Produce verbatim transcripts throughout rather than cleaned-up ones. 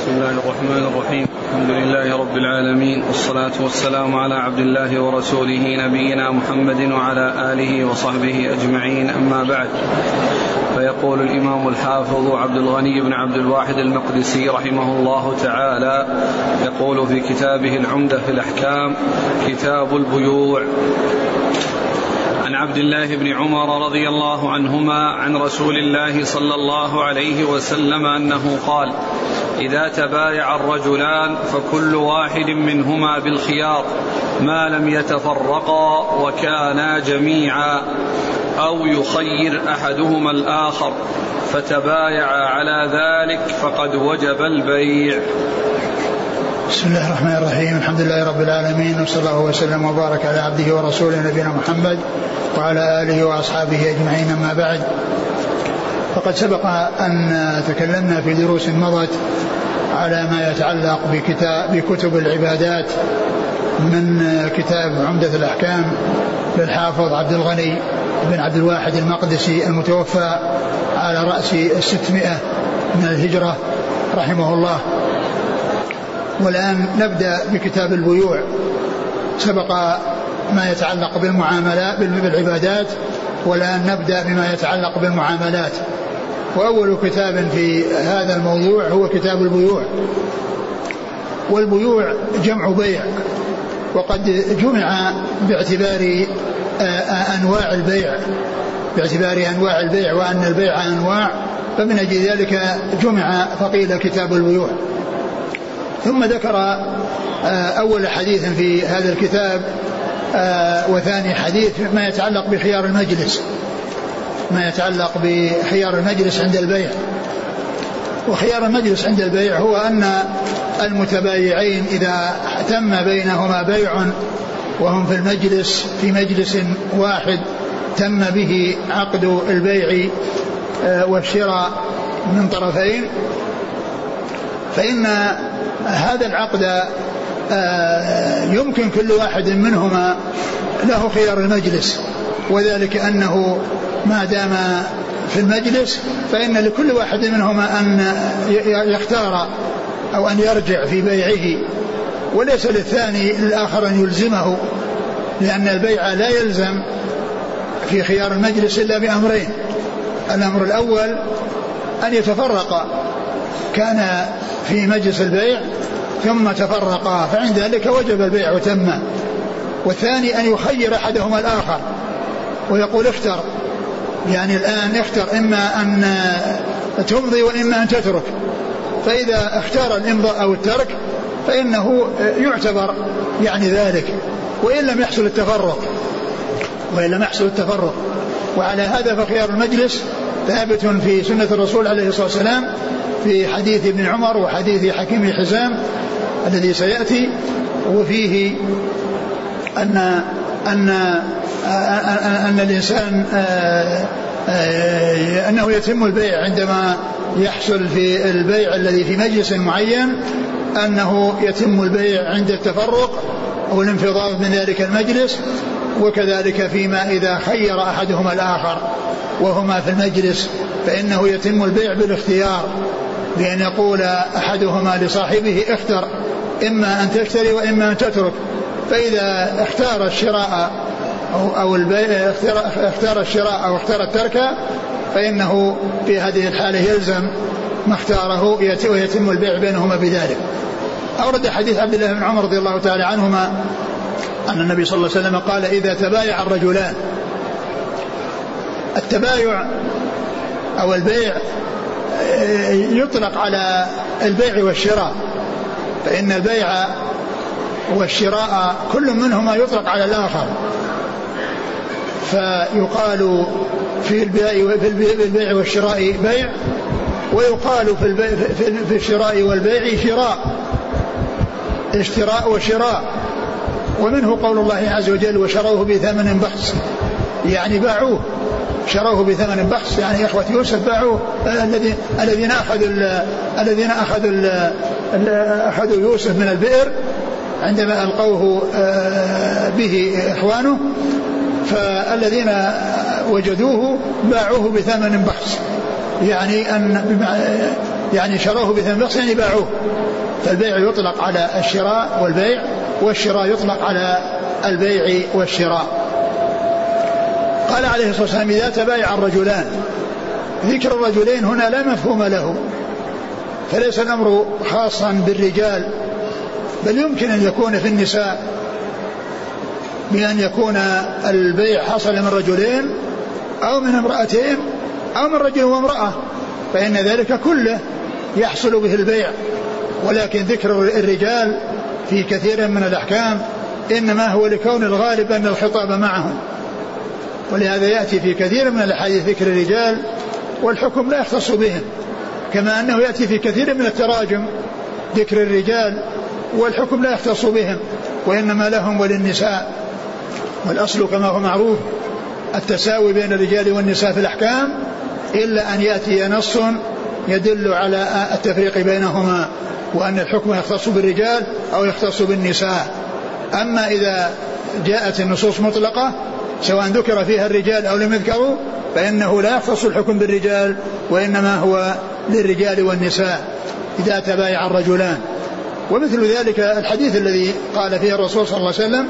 بسم الله الرحمن الرحيم. الحمد لله رب العالمين، والصلاة والسلام على عبد الله ورسوله نبينا محمد وعلى آله وصحبه أجمعين، أما بعد. فيقول الإمام الحافظ عبد الغني بن عبد الواحد المقدسي رحمه الله تعالى، يقول في كتابه العمدة في الأحكام: كتاب البيوع. عن عبد الله بن عمر رضي الله عنهما عن رسول الله صلى الله عليه وسلم أنه قال: إذا تبايع الرجلان فكل واحد منهما بالخيار ما لم يتفرقا وكانا جميعا، أو يخير أحدهما الآخر فتبايع على ذلك فقد وجب البيع. بسم الله الرحمن الرحيم. الحمد لله رب العالمين، وصلى الله وسلم وبارك على عبده ورسوله نبينا محمد وعلى آله وأصحابه أجمعين، أما بعد. فقد سبق أن تكلمنا في دروس مضت على ما يتعلق بكتاب بكتب العبادات من كتاب عمدة الأحكام للحافظ عبد الغني بن عبد الواحد المقدسي المتوفى على رأس الستمائة من الهجرة رحمه الله. والآن نبدأ بكتاب البيوع. سبق ما يتعلق بالمعاملات بالعبادات، والآن نبدأ بما يتعلق بالمعاملات. وأول كتاب في هذا الموضوع هو كتاب البيوع. والبيوع جمع بيع، وقد جمع باعتبار أنواع البيع باعتبار أنواع البيع وأن البيع أنواع، فمن أجل ذلك جمع فقيل كتاب البيوع. ثم ذكر أول حديث في هذا الكتاب وثاني حديث ما يتعلق بخيار المجلس ما يتعلق بخيار المجلس عند البيع. وخيار المجلس عند البيع هو أن المتبايعين إذا تم بينهما بيع وهم في المجلس في مجلس واحد تم به عقد البيع والشراء من طرفين، فإن هذا العقد يمكن كل واحد منهما له خيار المجلس، وذلك أنه ما دام في المجلس فإن لكل واحد منهما أن يختار أو أن يرجع في بيعه، وليس للثاني الآخر أن يلزمه، لأن البيع لا يلزم في خيار المجلس إلا بأمرين: الأمر الأول أن يتفرق، كان في مجلس البيع ثم تفرقا فعند ذلك وجب البيع وتم. والثاني أن يخير أحدهما الآخر ويقول اختر، يعني الآن اختر إما أن تمضي وإما أن تترك، فإذا اختار الإمضاء أو الترك فإنه يعتبر يعني ذلك، وإن لم يحصل التفرق وإن لم يحصل التفرق وعلى هذا فخيار المجلس ثابت في سنة الرسول عليه الصلاة والسلام في حديث ابن عمر وحديث حكيم حزام الذي سيأتي، وفيه أن أن أن الإنسان أنه يتم البيع عندما يحصل في البيع الذي في مجلس معين، أنه يتم البيع عند التفرق أو الانفضاض من ذلك المجلس، وكذلك فيما إذا خير أحدهما الآخر وهما في المجلس فإنه يتم البيع بالاختيار، بأن يقول أحدهما لصاحبه اختر، إما أن تشتري وإما أن تترك، فإذا اختار الشراء أو البيع اختار الشراء أو اختار الترك فإنه في هذه الحالة يلزم ما اختاره ويتم البيع بينهما بذلك. أورد حديث عبد الله بن عمر رضي الله تعالى عنهما أن النبي صلى الله عليه وسلم قال: إذا تبايع الرجلان. التبايع أو البيع يطلق على البيع والشراء، فإن البيع والشراء كل منهما يطلق على الآخر، فيقال في البيع والشراء بيع، ويقال في, البيع في الشراء والبيع شراء، اشتراء وشراء. ومنه قول الله عز وجل: وشروه بثمن بخس، يعني باعوه، شروه بثمن بخس، يعني إخوة يوسف باعوه، الذين أخذوا الذين أخذوا أخذوا يوسف من البئر عندما ألقوه به إخوانه، فالذين وجدوه باعوه بثمن بخس، يعني أن يعني شروه بثمن بخس يعني باعوه. فالبيع يطلق على الشراء والبيع، والشراء يطلق على البيع والشراء. قال عليه الصلاة والسلام إذا تبايع الرجلان. ذكر الرجلين هنا لا مفهوم له، فليس الأمر خاصا بالرجال، بل يمكن أن يكون في النساء بأن يكون البيع حصل من رجلين أو من امرأتين أو من رجل وامرأة، فإن ذلك كله يحصل به البيع. ولكن ذكر الرجال في كثير من الأحكام إنما هو لكون الغالب أن الخطاب معهم، ولهذا يأتي في كثير من الأحاديث ذكر الرجال والحكم لا يختص بهم، كما أنه يأتي في كثير من التراجم ذكر الرجال والحكم لا يختص بهم، وإنما لهم وللنساء. والأصل كما هو معروف التساوي بين الرجال والنساء في الأحكام، إلا أن يأتي نص يدل على التفريق بينهما، وأن الحكم يختص بالرجال أو يختص بالنساء. أما إذا جاءت النصوص مطلقة سواء ذكر فيها الرجال أو لم يذكروا فإنه لا يختص الحكم بالرجال، وإنما هو للرجال والنساء إذا تبايع الرجلان. ومثل ذلك الحديث الذي قال فيه الرسول صلى الله عليه وسلم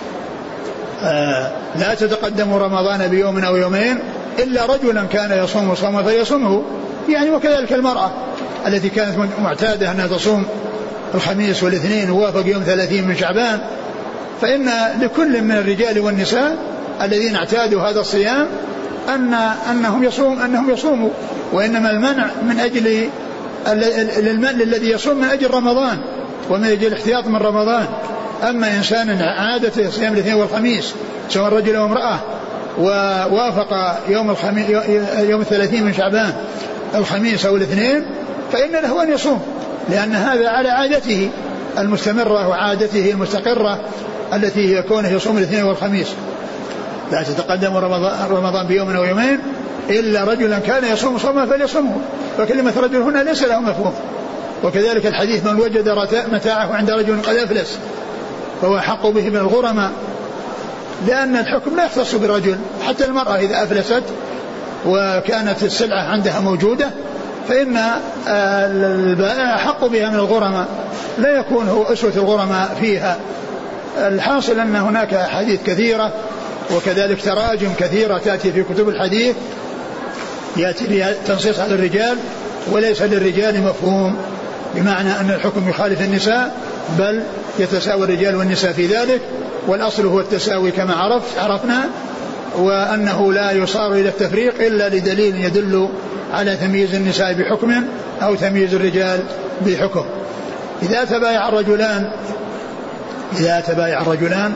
آه لا تتقدموا رمضان بيوم أو يومين إلا رجلا كان يصوم صوما فليصومه، يعني وكذلك المرأة التي كانت معتادة أنها تصوم الخميس والاثنين ووافق يوم ثلاثين من شعبان، فإن لكل من الرجال والنساء الذين اعتادوا هذا الصيام أن أنهم يصوم أنهم يصوموا، وإنما المنع من أجل المنع الذي يصوم من أجل رمضان ومن أجل الاحتياط من رمضان. أما إنسان عادته صيام الاثنين والخميس سواء رجل أو امرأة ووافق يوم الخميس يوم الثلاثين من شعبان الخميس أو الاثنين فإن له أن يصوم، لأن هذا على عادته المستمرة وعادته المستقرة التي هي كونه يصوم الاثنين والخميس. لا تتقدم رمضان بيوم أو يومين إلا رجلا كان يصوم صوما فليصومه، فكلمة رجل هنا ليس له مفهوم. وكذلك الحديث من وجد متاعه عند رجل قد أفلس فهو حق به من الغرماء، لأن الحكم لا يختص بالرجل، حتى المرأة إذا أفلست وكانت السلعة عندها موجودة فإن البائع حق بها من الغرماء، لا يكون هو أسوة الغرماء فيها. الحاصل أن هناك حديث كثيرة وكذلك تراجم كثيرة تأتي في كتب الحديث يأتي بها تنصيص على الرجال وليس للرجال مفهوم، بمعنى أن الحكم يخالف النساء، بل يتساوى الرجال والنساء في ذلك، والأصل هو التساوي كما عرفت عرفنا، وأنه لا يصار إلى التفريق إلا لدليل يدل على تمييز النساء بحكم أو تمييز الرجال بحكم. إذا تبايع الرجلان إذا تبايع الرجلان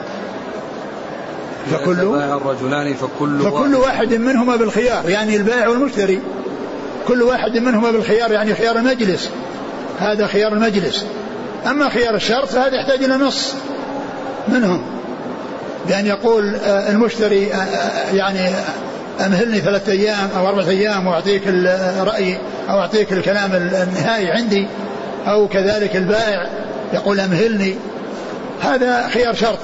فكل, الرجلان فكل, فكل واحد منهما بالخيار، يعني البائع والمشتري كل واحد منهما بالخيار، يعني خيار المجلس، هذا خيار المجلس. أما خيار الشرط فهذا يحتاج إلى نص منهم، بأن يقول المشتري يعني أمهلني ثلاثة أيام أو أربعة أيام وأعطيك الرأي أو أعطيك الكلام النهائي عندي، أو كذلك البائع يقول أمهلني، هذا خيار شرط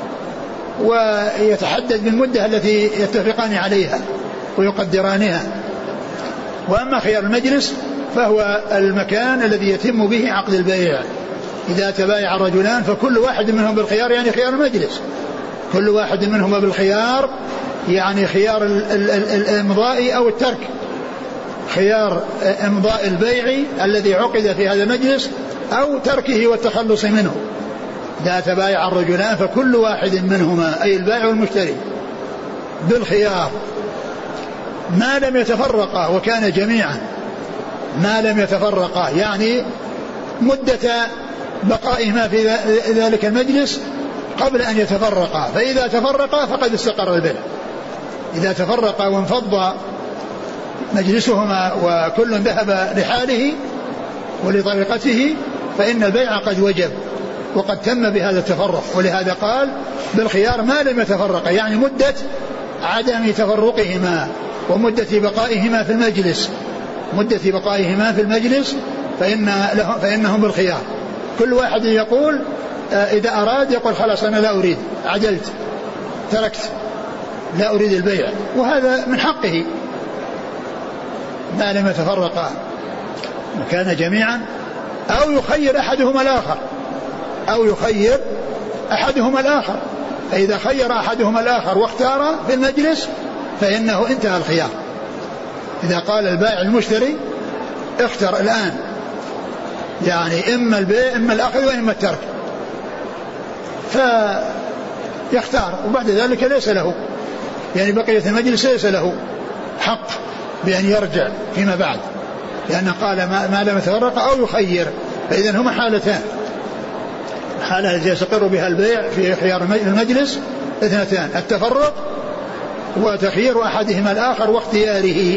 ويتحدد بالمدة التي يتفقان عليها ويقدرانها. وأما خيار المجلس فهو المكان الذي يتم به عقد البيع. إذا تبايع الرجلان فكل واحد منهم بالخيار، يعني خيار المجلس، كل واحد منهما بالخيار، يعني خيار الإمضاء أو الترك، خيار إمضاء البيع الذي عقد في هذا المجلس أو تركه والتخلص منه. إذا تبايع الرجلان فكل واحد منهما أي البائع والمشتري بالخيار ما لم يتفرقا وكان جميعا، ما لم يتفرقا يعني مدة بقائهما في ذلك المجلس قبل أن يتفرقا، فإذا تفرقا فقد استقر البيع. إذا تفرقا وانفض مجلسهما وكل ذهب لحاله ولطريقته فإن البيع قد وجب وقد تم بهذا التفرق. ولهذا قال بالخيار ما لم يتفرقا، يعني مدة عدم تفرقهما ومدة بقائهما في المجلس، مدة بقائهما في المجلس فإن له فإنهم بالخيار. كل واحد يقول إذا أراد يقول خلاص أنا لا أريد، عدلت، تركت، لا أريد البيع، وهذا من حقه ما لم يتفرقا وكان جميعا، أو يخير أحدهما الآخر أو يخير أحدهما الآخر فإذا خير أحدهما الآخر واختار في المجلس فإنه انتهى الخيار. إذا قال البائع المشتري اختر الآن، يعني إما البيع إما الأخذ وإما الترك، فيختار وبعد ذلك ليس له، يعني بقية المجلس ليس له حق بأن يرجع فيما بعد، لأنه قال ما, ما لم يتفرق أو يخير، فإذن هما حالتان، حالة التي يستقر بها البيع في خيار المجلس اثنتان: التفرق وتخيير أحدهما الآخر واختياره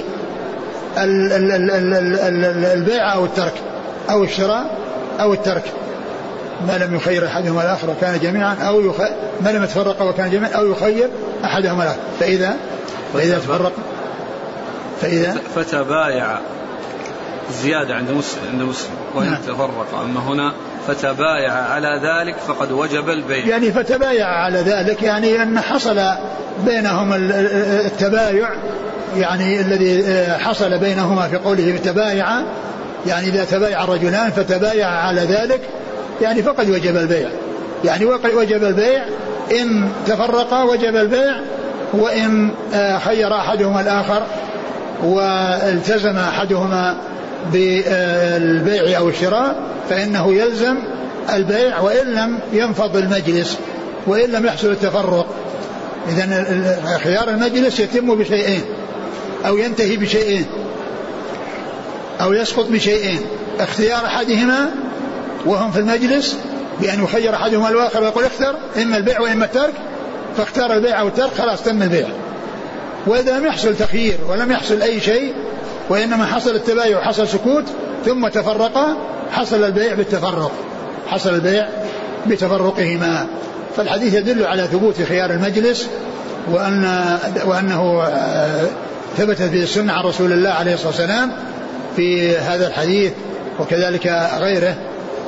البيع أو الترك أو الشراء أو الترك، ما لم يخير أحدهما الآخر وكان جميعا، أو يخ... ما لم يتفرق وكان جميعا، أو يخير أحدهما الآخر. فإذا فإذا تفرق فإذا فتبايع زيادة عند مسلم عند مسلم وإن نعم. تفرق. أما هنا فتبايع على ذلك فقد وجب البيع، يعني فتبايع على ذلك يعني أن حصل بينهم التبايع، يعني الذي حصل بينهما في قوله تبايع، يعني إذا تبايع الرجلان فتبايع على ذلك يعني فقد وجب البيع، يعني وجب البيع إن تفرقا وجب البيع، وإن خير أحدهما الآخر والتزم أحدهما بالبيع أو الشراء فإنه يلزم البيع وإن لم ينفض المجلس وإن لم يحصل التفرق. إذن خيار المجلس يتم بشيئين أو ينتهي بشيئين أو يسقط بشيئين: اختيار أحدهما وهم في المجلس بأن يخير أحدهما الآخر ويقول اختر إما البيع وإما الترك، فاختار البيع أو الترك خلاص تم البيع. وإذا لم يحصل تخيير ولم يحصل أي شيء وإنما حصل التبايع وحصل سكوت ثم تفرقا حصل البيع بالتفرق، حصل البيع بتفرقهما. فالحديث يدل على ثبوت خيار المجلس، وأن وأنه ثبتت في السنة عن رسول الله عليه الصلاة والسلام في هذا الحديث وكذلك غيره،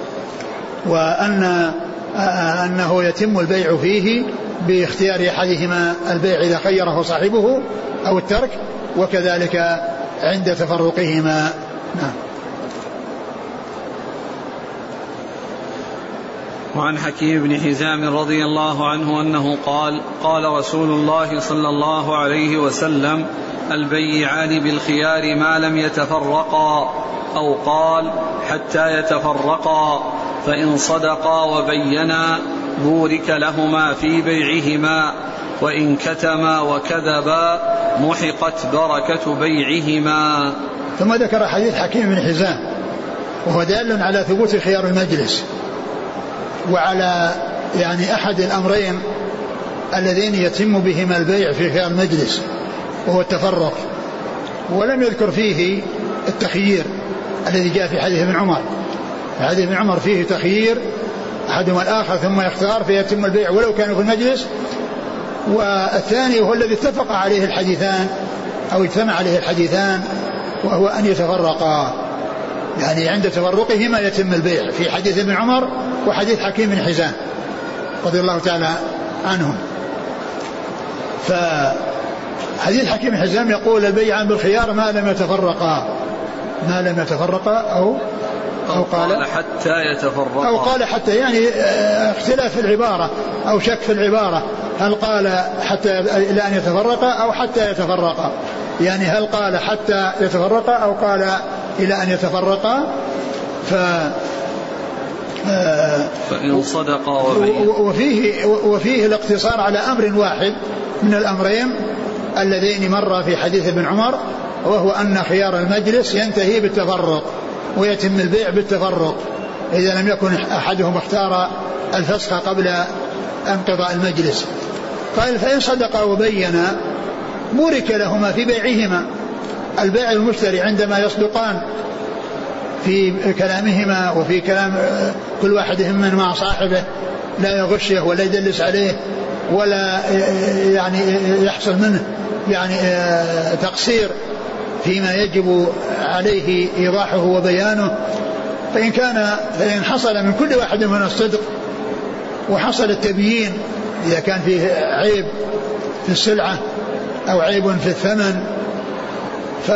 وأن أنه يتم البيع فيه باختيار أحدهما البيع إذا خيره صاحبه أو الترك، وكذلك عند تفرقهما. نعم. وعن حكيم بن حزام رضي الله عنه أنه قال: قال رسول الله صلى الله عليه وسلم: البيعان بالخيار ما لم يتفرقا، أو قال: حتى يتفرقا، فإن صدقا وبينا بورك لهما في بيعهما، وإن كتما وكذبا محقت بركة بيعهما. ثم ذكر حديث حكيم بن حزام وهو دال على ثبوت خيار المجلس وعلى يعني أحد الأمرين اللذين يتم بهما البيع في خيار المجلس وهو التفرق، ولم يذكر فيه التخيير الذي جاء في حديث ابن عمر. حديث ابن عمر فيه تخيير أحدهما الآخر ثم يختار فيتم البيع ولو كانوا في المجلس. والثاني هو الذي اتفق عليه الحديثان أو اجتمع عليه الحديثان وهو أن يتفرقا، يعني عند تفرقهما يتم البيع، في حديث ابن عمر وحديث حكيم بن حزام رضي الله تعالى عنهم. فحديث حكيم بن حزام يقول: البيعان بالخيار ما لم يتفرقا، ما لم يتفرقا أو أو قال حتى يتفرقا، أو قال حتى، يعني اختلاف في العبارة أو شك في العبارة، هل قال حتى إلى أن يتفرقا أو حتى يتفرقا، يعني هل قال حتى يتفرقا أو قال إلى أن يتفرقا. ف فإن صدقا وبين. وفيه, وفيه الاقتصار على أمر واحد من الأمرين اللذين مر في حديث ابن عمر، وهو أن خيار المجلس ينتهي بالتفرق ويتم البيع بالتفرق إذا لم يكن أحدهم اختار الفسخ قبل انقضاء المجلس. قال: فإن صدقا وبينا بورك لهما في بيعهما. البائع المشتري عندما يصدقان في كلامهما وفي كلام كل واحد من مع صاحبه لا يغشه ولا يدلس عليه ولا يعني يحصل منه يعني تقصير فيما يجب عليه إيضاحه وبيانه، فإن كان فإن حصل من كل واحد من الصدق وحصل التبيين إذا كان فيه عيب في السلعة أو عيب في الثمن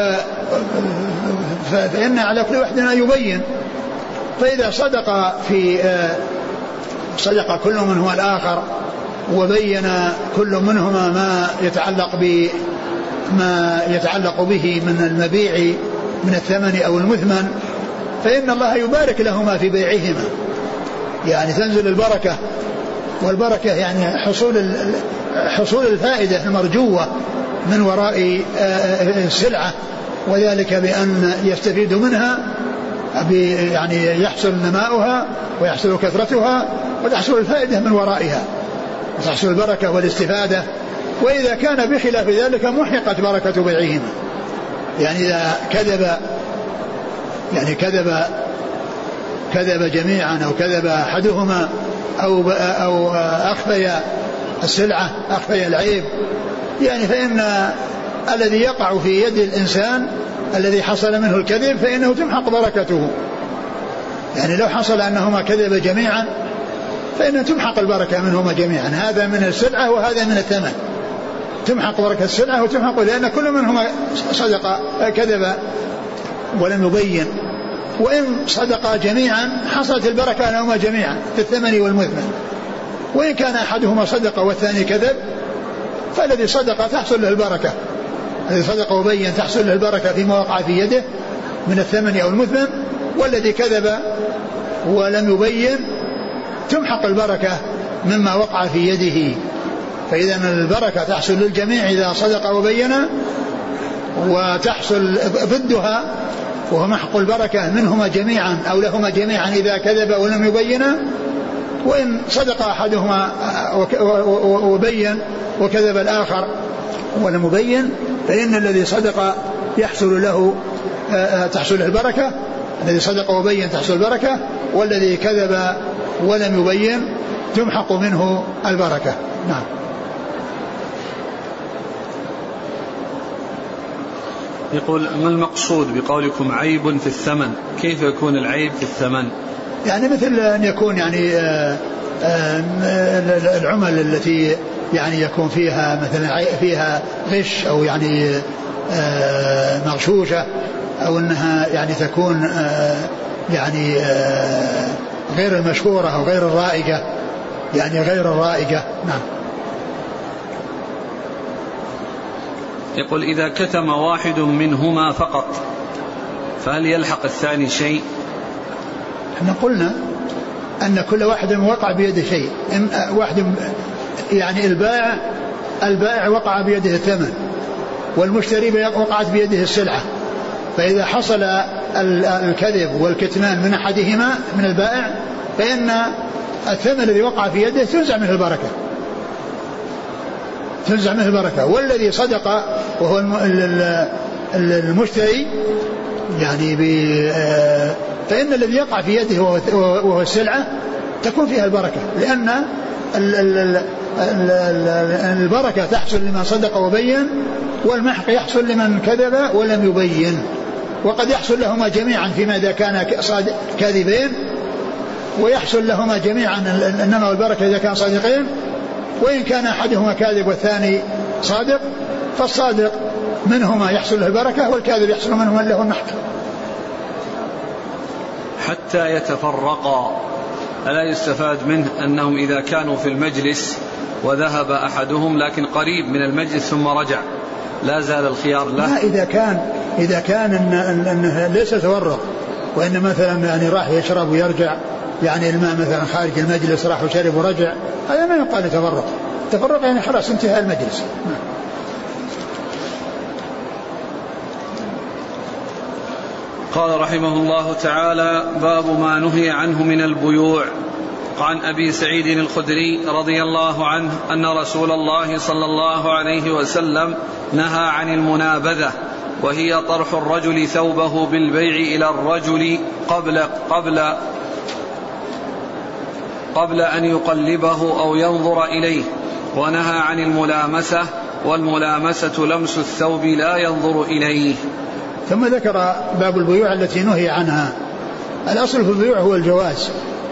فإن على كل واحد أن يبين. فإذا صدق في صدق كل منهما الآخر وبين كل منهما ما يتعلق بما يتعلق به من المبيع من الثمن أو المثمن، فإن الله يبارك لهما في بيعهما، يعني تنزل البركة. والبركة يعني حصول حصول الفائدة المرجوة من وراء السلعة، وذلك بأن يستفيدوا منها، يعني يحصل نماؤها ويحصل كثرتها وتحصل الفائدة من ورائها وتحصل البركة والاستفادة. وإذا كان بخلاف ذلك محقت بركة بيعهما، يعني إذا كذب يعني كذب كذب جميعا أو كذب أحدهما أو أو أخفي السلعة أخفي العيب، يعني فإن الذي يقع في يد الإنسان الذي حصل منه الكذب فإنه تمحق بركته. يعني لو حصل أنهما كذب جميعا فإنه تمحق البركة منهما جميعا، هذا من السلعة وهذا من الثمن، تمحق بركة السلعة وتمحق، لأن كل منهما صدق كذب ولم يبين. وإن صدقا جميعا حصلت البركة لهما جميعا في الثمن والمثمن. وإن كان أحدهما صدق والثاني كذب فالذي صدق تحصل له البركة، الذي صدق وبين تحصل له البركة فيما وقع في يده من الثمن أو المثمن، والذي كذب ولم يبين تمحق البركة مما وقع في يده. فإذا البركة تحصل للجميع إذا صدق وبين، وتحصل ضدها وهو محق البركة منهما جميعا أو لهما جميعا إذا كذب ولم يبين. وإن صدق أحدهما وبين وكذب الآخر ولم يبين فإن الذي صدق يحصل له تحصل له البركة، الذي صدق وبين تحصل البركة، والذي كذب ولم يبين تمحق منه البركة. نعم. يقول: ما المقصود بقولكم عيب في الثمن؟ كيف يكون العيب في الثمن؟ يعني مثل أن يكون يعني العمل التي يعني يكون فيها مثلا فيها غش أو يعني مغشوشة، أو أنها يعني تكون يعني غير المشهورة أو غير الرائجة، يعني غير الرائجة. نعم. يقول: إذا كتم واحد منهما فقط فهل يلحق الثاني شيء؟ احنا قلنا أن كل واحد وقع بيده شيء، واحد يعني البائع البائع وقع بيده الثمن، والمشتري وقعت بيده السلعة. فإذا حصل الكذب والكتمان من أحدهما من البائع فإن الثمن الذي وقع في يده تنزع منه البركة تنزع منه البركة والذي صدق وهو المشتري يعني فإن الذي يقع في يده وهو السلعة تكون فيها البركة، لأن البركة تحصل لمن صدق وبين، والمحق يحصل لمن كذب ولم يبين. وقد يحصل لهما جميعا فيما إذا كان كاذبين، ويحصل لهما جميعا النمى والبركة إذا كان صادقين. وإن كان أحدهما كاذب والثاني صادق فالصادق منهما يحصل له البركة، والكاذب يحصل منهما له النحق. حتى يتفرقا، ألا يستفاد منه أنهم إذا كانوا في المجلس وذهب أحدهم لكن قريب من المجلس ثم رجع لا زال الخيار له؟ لا، إذا كان إذا كان إن إنه ليس تفرق، وإن مثلا يعني راح يشرب ويرجع، يعني الماء مثلا خارج المجلس راح وشرب ورجع، هذا ما يقال تفرق. تفرق يعني خلاص انتهى المجلس. قال رحمه الله تعالى: باب ما نهي عنه من البيوع. عن أبي سعيد الخدري رضي الله عنه أن رسول الله صلى الله عليه وسلم نهى عن المنابذة، وهي طرح الرجل ثوبه بالبيع إلى الرجل قبل قبل قبل أن يقلبه أو ينظر إليه. ونهى عن الملامسة، والملامسة لمس الثوب لا ينظر إليه. ثم ذكر باب البيوع التي نهي عنها. الأصل في البيوع هو الجواز،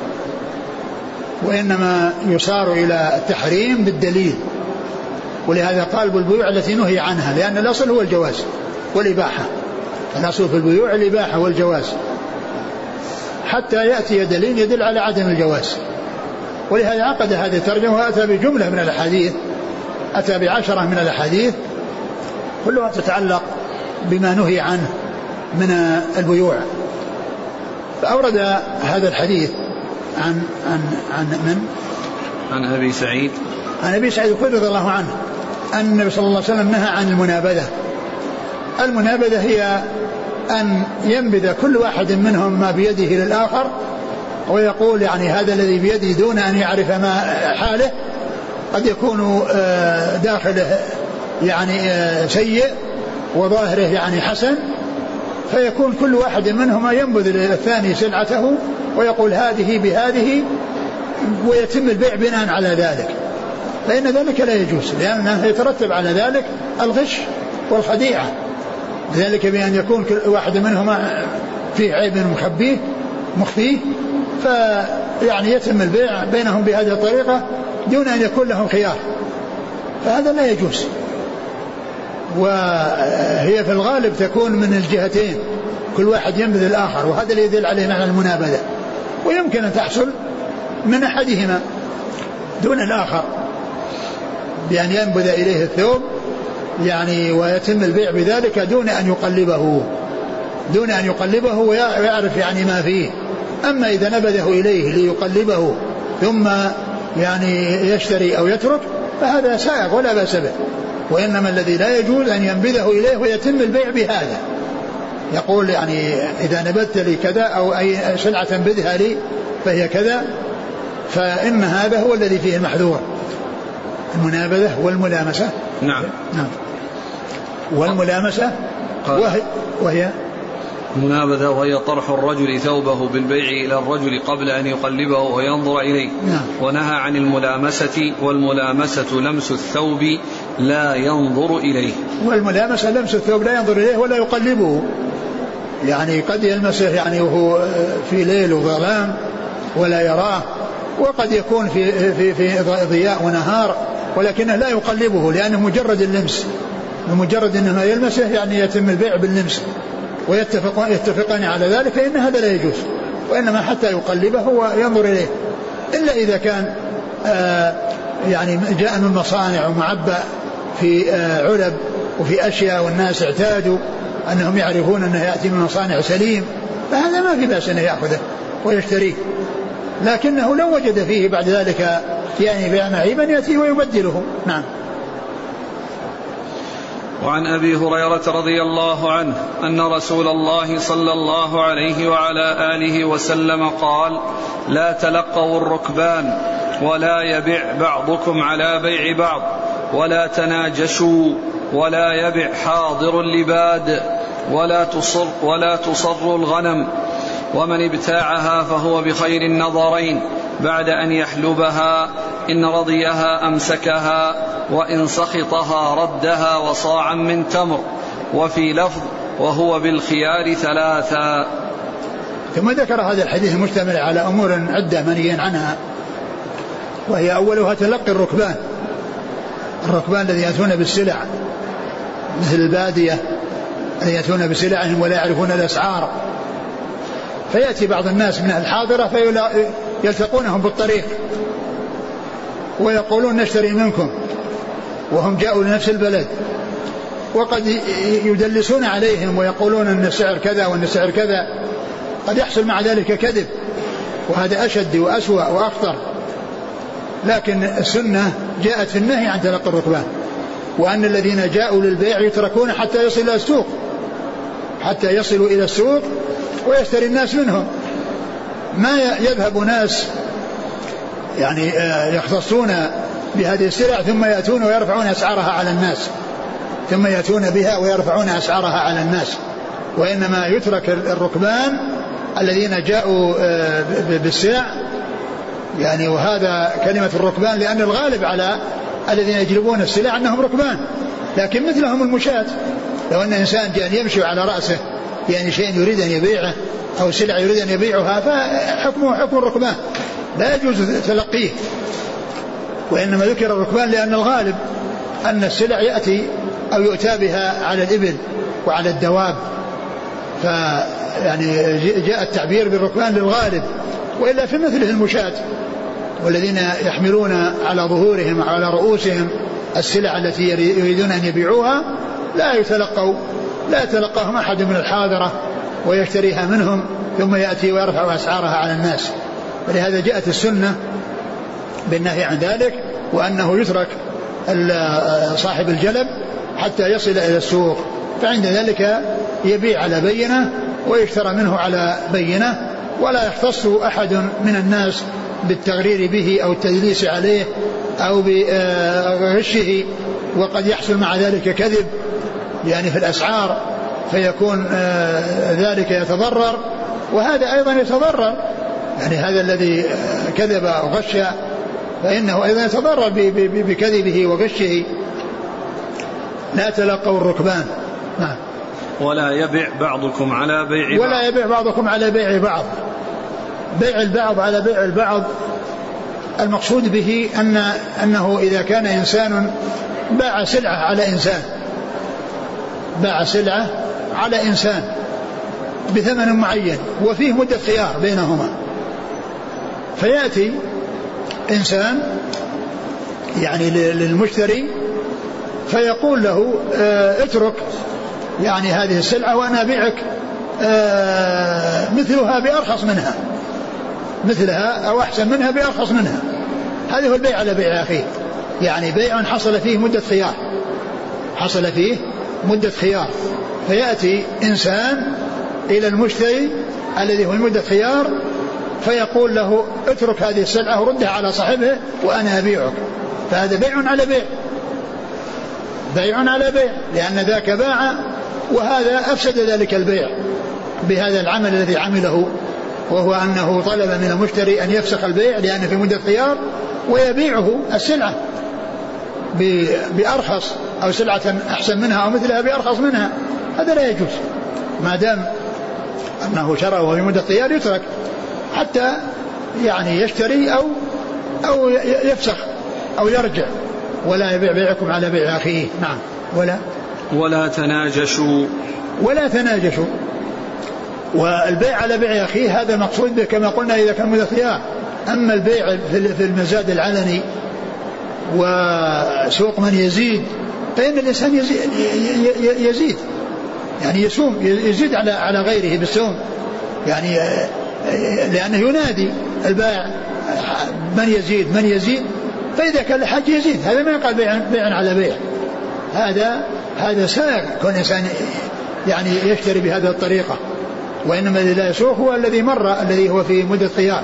وإنما يصار إلى التحريم بالدليل، ولهذا قال بالبيوع التي نهي عنها، لأن الأصل هو الجواز والإباحة. الأصل في البيوع الإباحة والجواز حتى يأتي دليل يدل على عدم الجواز. ولهذا عقد هذه الترجمة وأتى بجملة من الأحاديث، أتى بعشرة من الأحاديث كلها تتعلق بما نهي عنه من البيوع. فأورد هذا الحديث عن عن عن من؟ عن أبي سعيد عن أبي سعيد الخدري رضي الله عنه أن النبي صلى الله عليه وسلم نهى عن المنابذة. المنابذة هي أن ينبذ كل واحد منهم ما بيده للآخر ويقول يعني هذا الذي بيدي دون أن يعرف ما حاله، قد يكون داخله يعني سيء وظاهره يعني حسن، فيكون كل واحد منهما ينبذ للثاني سلعته ويقول هذه بهذه ويتم البيع بناء على ذلك، فإن ذلك لا يجوز لأنه يترتب على ذلك الغش والخديعة. ذلك بأن يكون كل واحد منهما فيه عيب مخبيه مخفيه فيعني يتم البيع بينهم بهذه الطريقة دون أن يكون لهم خيار، فهذا لا يجوز. وهي في الغالب تكون من الجهتين، كل واحد ينبذ الآخر، وهذا اللي يدل عليه معنى المنابذة. ويمكن أن تحصل من أحدهما دون الآخر بأن ينبذ إليه الثوب يعني ويتم البيع بذلك دون أن يقلبه دون أن يقلبه ويعرف يعني ما فيه. أما إذا نبذه إليه ليقلبه ثم يعني يشتري أو يترك فهذا سائغ ولا بأس به. وإنما الذي لا يجوز أن ينبذه إليه ويتم البيع بهذا، يقول يعني إذا نبذت لي كذا أو أي سلعة تنبذها لي فهي كذا، فإن هذا هو الذي فيه المحذور، المنابذة والملامسة. نعم نعم والملامسة وهي, وهي المنابذة وهي طرح الرجل ثوبه بالبيع إلى الرجل قبل أن يقلبه وينظر إليه. نعم. ونهى عن الملامسة، والملامسة لمس الثوب لا ينظر إليه. والملامسة لمس الثوب لا ينظر إليه ولا يقلبه، يعني قد يلمسه يعني وهو في ليل وظلام ولا يراه، وقد يكون في, في, في ضياء ونهار ولكنه لا يقلبه لأنه مجرد اللمس، مجرد أنه يلمسه يعني يتم البيع باللمس ويتفقان يتفقان على ذلك، فإن هذا لا يجوز. وإنما حتى يقلبه وينظر إليه، إلا إذا كان آه يعني جاء من مصانع ومعبأ في آه علب وفي أشياء والناس اعتادوا أنهم يعرفون أنه يأتي من مصانع سليم، فهذا ما في بأس أنه يأخذه ويشتريه. لكنه لو وجد فيه بعد ذلك يعني بيع معيبا يأتي ويبدله. نعم. وعن أبي هريرة رضي الله عنه أن رسول الله صلى الله عليه وعلى آله وسلم قال: لا تلقوا الركبان ولا يبع بعضكم على بيع بعض ولا تناجشوا ولا يبع حاضر لباد ولا تصر ولا تصر الغنم، ومن ابتاعها فهو بخير النظرين بعد أن يحلبها، إن رضيها أمسكها وإن سخطها ردها وصاعا من تمر، وفي لفظ وهو بالخيار ثلاثا. ثم ذكر هذا الحديث المشتمل على أمور عدة منهي عنها، وهي أولها تلقي الركبان، الركبان الذين يأتون بالسلع مثل البادية الذين يأتون بسلعهم ولا يعرفون الأسعار، فيأتي بعض الناس من الحاضرة فيلتقونهم بالطريق ويقولون نشتري منكم وهم جاءوا لنفس البلد، وقد يدلسون عليهم ويقولون أن السعر كذا وأن السعر كذا، قد يحصل مع ذلك كذب، وهذا أشد وأسوأ وأخطر. لكن السنة جاءت في النهي عن تلقي الركبان، وأن الذين جاءوا للبيع يتركون حتى يصلوا إلى السوق حتى يصلوا إلى السوق ويشتري الناس منهم. ما يذهب ناس يعني يختصون بهذه السلع ثم يأتون ويرفعون أسعارها على الناس ثم يأتون بها ويرفعون أسعارها على الناس، وإنما يترك الركبان الذين جاءوا بالسلع يعني. وهذا كلمة الركبان لأن الغالب على الذين يجلبون السلع أنهم ركبان، لكن مثلهم المشاة، لو أن إنسان جاء يمشي على رأسه يعني شيء يريد أن يبيعه أو سلع يريد أن يبيعها فحكمه حكم الركبان لا يجوز تلقيه. وإنما ذكر الركبان لأن الغالب أن السلع يأتي أو يؤتى بها على الإبل وعلى الدواب، فيعني جاء التعبير بالركبان للغالب، وإلا في مثله المشاة والذين يحملون على ظهورهم وعلى رؤوسهم السلع التي يريدون أن يبيعوها لا يتلقوا لا يتلقاهم أحد من الحاضرة ويشتريها منهم ثم يأتي ويرفع أسعارها على الناس. ولهذا جاءت السنة بالنهي عن ذلك، وأنه يترك صاحب الجلب حتى يصل إلى السوق، فعند ذلك يبيع على بينة ويشترى منه على بينة، ولا يختص أحد من الناس بالتغرير به أو التدليس عليه أو بغشه، وقد يحصل مع ذلك كذب يعني في الأسعار فيكون ذلك يتضرر، وهذا أيضا يتضرر، يعني هذا الذي كذب أو غش فإنه أيضا يتضرر بكذبه وغشه. لا تلقوا الركبان. نعم. ولا يبيع بعضكم على بيع بعض. ولا يبيع بعضكم على بيع بعض. بيع البعض على بيع البعض المقصود به أن أنه إذا كان إنسان باع سلعة على إنسان باع سلعة على إنسان بثمن معين وفيه مدة خيار بينهما، فيأتي إنسان يعني للمشتري فيقول له اه اترك يعني هذه السلعة وأنا أبيعك اه مثلها بأرخص منها مثلها أو أحسن منها بأرخص منها. هذا هو البيع على بيع أخيه، يعني بيع حصل فيه مدة خيار حصل فيه مدة خيار فيأتي إنسان إلى المشتري الذي هو مدة خيار فيقول له اترك هذه السلعة وردها على صاحبه وأنا أبيعك، فهذا بيع على بيع بيع على بيع لأن ذاك باع وهذا أفسد ذلك البيع بهذا العمل الذي عمله، وهو أنه طلب من المشتري أن يفسخ البيع لأنه في مدة خيار ويبيعه السلعة بأرخص أو سلعة أحسن منها أو مثلها بأرخص منها. هذا لا يجوز ما دام أنه شرى وهو في مدة خيار يترك حتى يعني يشتري أو أو يفسخ أو يرجع. ولا يبيع بيعكم على بيع أخيه. نعم. ولا ولا تناجشوا ولا تناجشوا والبيع على بيع أخيه هذا مقصود به كما قلنا إذا كان مدة خيار. أما البيع في المزاد العلني وسوق من يزيد فإن الإنسان يزيد, يزيد يعني يسوم يزيد على على غيره بالسوم يعني لأنه ينادي البائع من يزيد من يزيد فإذا كان الحاج يزيد هذا ما يقال بيع, بيع على بيع. هذا هذا سائغ كون إنسان يعني يشتري بهذه الطريقة، وإنما الذي لا يسوق هو الذي مر الذي هو في مدة خيار.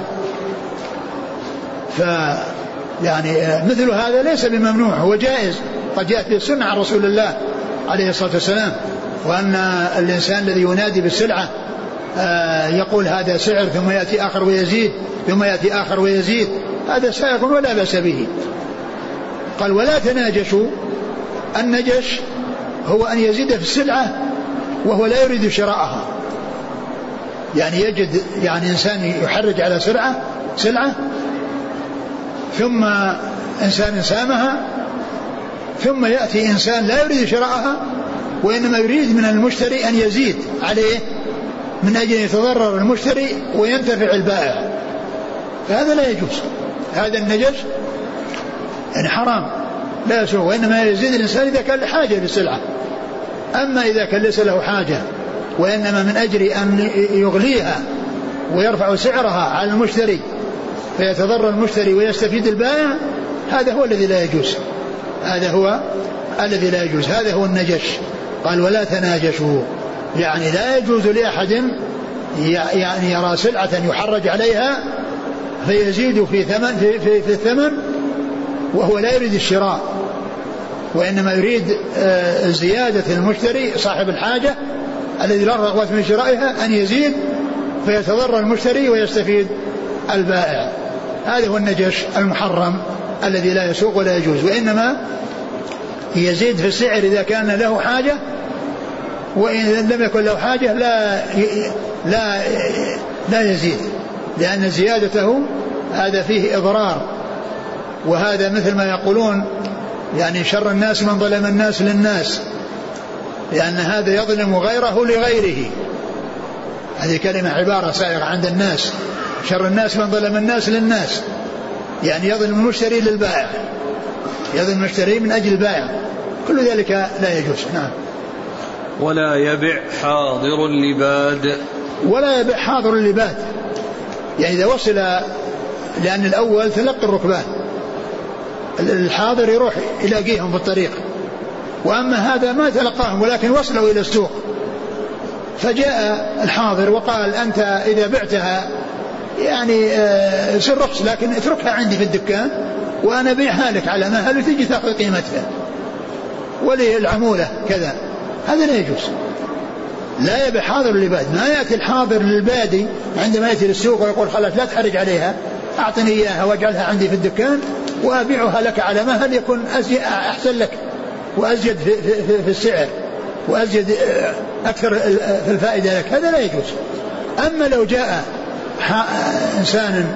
ف يعني مثل هذا ليس بممنوع هو جائز، قد جاءت به السنة عن رسول الله عليه الصلاة والسلام، وأن الإنسان الذي ينادي بالسلعة يقول هذا سعر ثم يأتي آخر ويزيد ثم يأتي آخر ويزيد هذا سائغ ولا بأس به. قال ولا تناجشوا. النجش هو أن يزيد في السلعة وهو لا يريد شراءها، يعني يجد يعني إنسان يحرج على سلعة سلعة ثم إنسان سامها ثم يأتي إنسان لا يريد شراءها وإنما يريد من المشتري أن يزيد عليه من أجل يتضرر المشتري وينتفع البائع، فهذا لا يجوز. هذا النجش يعني حرام لا يسوء، وإنما يزيد الإنسان إذا كان لحاجة للسلعة. أما إذا كان ليس له حاجة وإنما من أجل أن يغليها ويرفع سعرها على المشتري فيتضرر المشتري ويستفيد البائع هذا هو الذي لا يجوز هذا هو الذي لا يجوز هذا هو النجش. قال ولا تناجشوا يعني لا يجوز لأحد يعني يرى سلعة يحرج عليها فيزيد في ثمن في, في, في الثمن وهو لا يريد الشراء وإنما يريد زيادة المشتري صاحب الحاجة الذي لا رغبة من شرائها أن يزيد فيتضرر المشتري ويستفيد البائع. هذا هو النجش المحرم الذي لا يسوق ولا يجوز، وإنما يزيد في السعر إذا كان له حاجة، وإن لم يكن له حاجة لا لا لا يزيد، لأن زيادته هذا فيه إضرار، وهذا مثل ما يقولون يعني شر الناس من ظلم الناس للناس، لأن هذا يظلم غيره لغيره هذه كلمة عبارة سائغة عند الناس. شر الناس من ظلم الناس للناس، يعني يظلم المشتري للبائع، يظلم المشتري من أجل البائع، كل ذلك لا يجوز. نعم. ولا يبع حاضر اللباد، ولا يبع حاضر اللباد، يعني إذا وصل، لأن الأول تلقي الركبان، الحاضر يروح يلاقيهم في الطريق، وأما هذا ما تلقاهم ولكن وصلوا إلى السوق، فجاء الحاضر وقال أنت إذا بعتها يعني سر رخص، لكن اتركها عندي في الدكان وأنا بيعها لك على مهل وتجي تأخذ قيمتها ولي العمولة كذا، هذا لا يجوز. لا يبيع حاضر للباد. ما يأتي الحاضر للبادي عندما يأتي للسوق ويقول خلاص لا تحرج عليها، أعطني إياها واجعلها عندي في الدكان وأبيعها لك على مهل يكون أحسن لك وأزيد في, في, في السعر وأزيد أكثر في الفائدة لك، هذا لا يجوز. أما لو جاء إنسان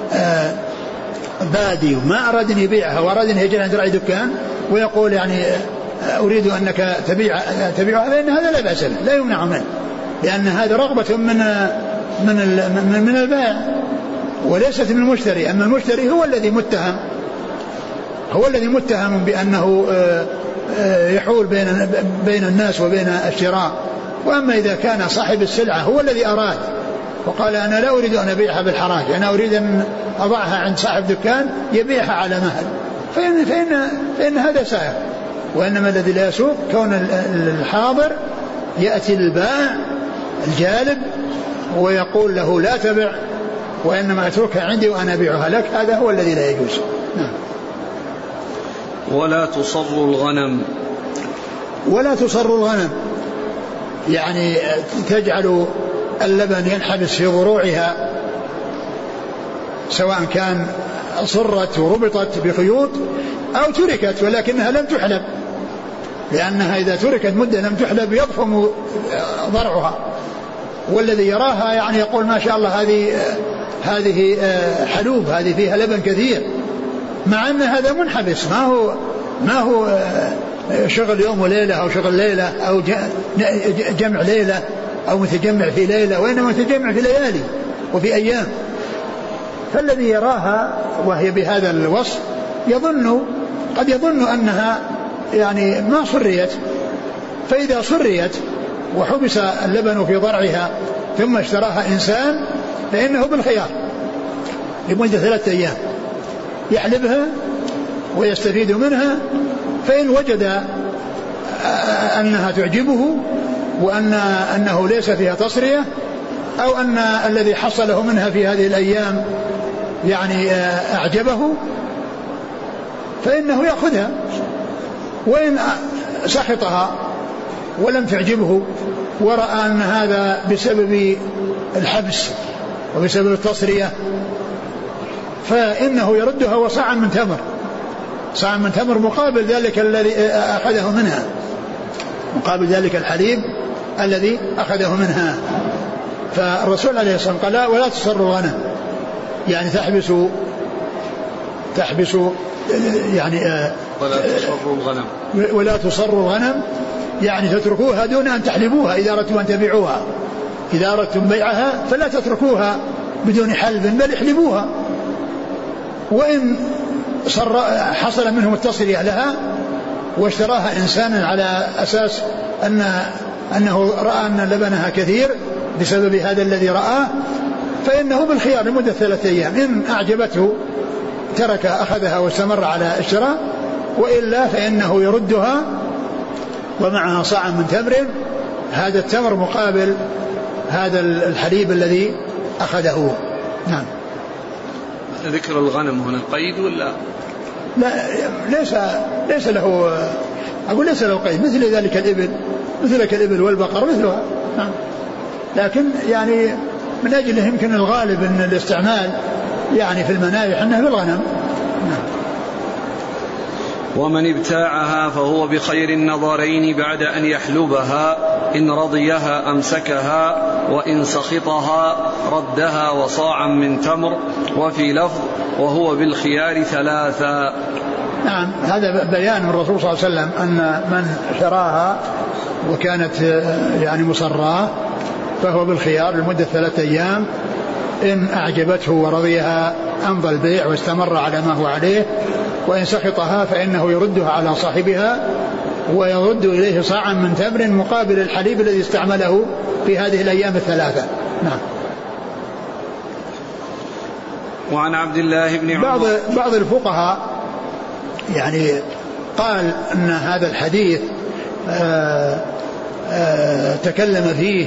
بادي وما أراد أن يبيعها وأراد أن يجعل عند رأي دكان ويقول يعني أريد أنك تبيع تبيعها، فإن هذا لا بأس له، لا يمنع منه، لأن هذا رغبة من من من, من البائع وليست من المشتري. أما المشتري هو الذي متهم، هو الذي متهم بأنه يحول بين بين الناس وبين الشراء. وأما إذا كان صاحب السلعة هو الذي أراد وقال أنا لا أريد أن أبيعها بالحراج، أنا أريد أن أضعها عند صاحب دكان يبيعها على مهل، فإن, فإن, فإن هذا سائغ. وإنما الذي لا يسوق كون الحاضر يأتي البائع الجالب ويقول له لا تبع وإنما أتركها عندي وأنا أبيعها لك، هذا هو الذي لا يجوز. نعم. ولا تصر الغنم، ولا تصر الغنم يعني تجعل اللبن ينحبس في ضروعها، سواء كان صرت وربطت بخيوط أو تركت ولكنها لم تحلب، لأنها إذا تركت مدة لم تحلب يضخم ضرعها، والذي يراها يعني يقول ما شاء الله هذه هذه حلوب، هذه فيها لبن كثير، مع أن هذا منحبس، ما هو ما هو شغل يوم وليلة أو شغل ليلة أو جمع ليلة أو متجمع في ليلة، وإنما متجمع في ليالي وفي أيام. فالذي يراها وهي بهذا الوصف يظن قد يظن أنها يعني ما صريت، فإذا صريت وحبس اللبن في ضرعها ثم اشتراها إنسان فإنه بالخيار لمدة ثلاثة أيام يحلبها ويستفيد منها، فإن وجد أنها تعجبه وأن أنه ليس فيها تصرية أو أن الذي حصله منها في هذه الأيام يعني أعجبه فإنه يأخذها، وإن سخطها ولم تعجبه ورأى أن هذا بسبب الحبس وبسبب التصرية فإنه يردها وصاعا من تمر، صاعا من تمر مقابل ذلك الذي أخذه منها، مقابل ذلك الحليب الذي أخذه منها. فالرسول عليه الصلاة والسلام قال ولا تصر الغنم، يعني تحبس تحبس يعني ولا تصر الغنم ولا تصر الغنم يعني تتركوها دون أن تحلبوها إذا أردتم أن تبيعوها، إذا أردتم بيعها فلا تتركوها بدون حلب بل احلبوها، وإن صر حصل منهم التصرية لها واشتراها إنسانا على أساس أن أنه رأى أن لبنها كثير بسبب هذا الذي رآه فإنه بالخيار لمدة ثلاثة أيام، إن أعجبته ترك أخذها واستمر على الشراء، وإلا فإنه يردها ومعها صاع من تمر، هذا التمر مقابل هذا الحليب الذي أخذه. نعم. ذكر الغنم هنا قيد ولا لا؟ ليس ليس له، أقول ليس له قيد، مثل ذلك الإبل، مثل الإبل والبقر مثلها. نعم. لكن يعني من أجله يمكن الغالب أن الاستعمال يعني في المنايح أنه في الغنم. نعم. ومن ابتاعها فهو بخير النظرين بعد أن يحلبها، إن رضيها أمسكها وإن سخطها ردها وصاعا من تمر، وفي لفظ وهو بالخيار ثلاثا. نعم. هذا بيان من الرسول صلى الله عليه وسلم أن من شراها وكانت يعني مصراه فهو بالخيار لمدة ثلاثة أيام، إن أعجبته ورضيها أمضى البيع واستمر على ما هو عليه، وإن سخطها فإنه يردها على صاحبها ويرد إليه صاعا من تمر مقابل الحليب الذي استعمله في هذه الأيام الثلاثة. نعم. وعن عبد الله بن عمر بعض بعض الفقهاء يعني قال أن هذا الحديث آآ آآ تكلم فيه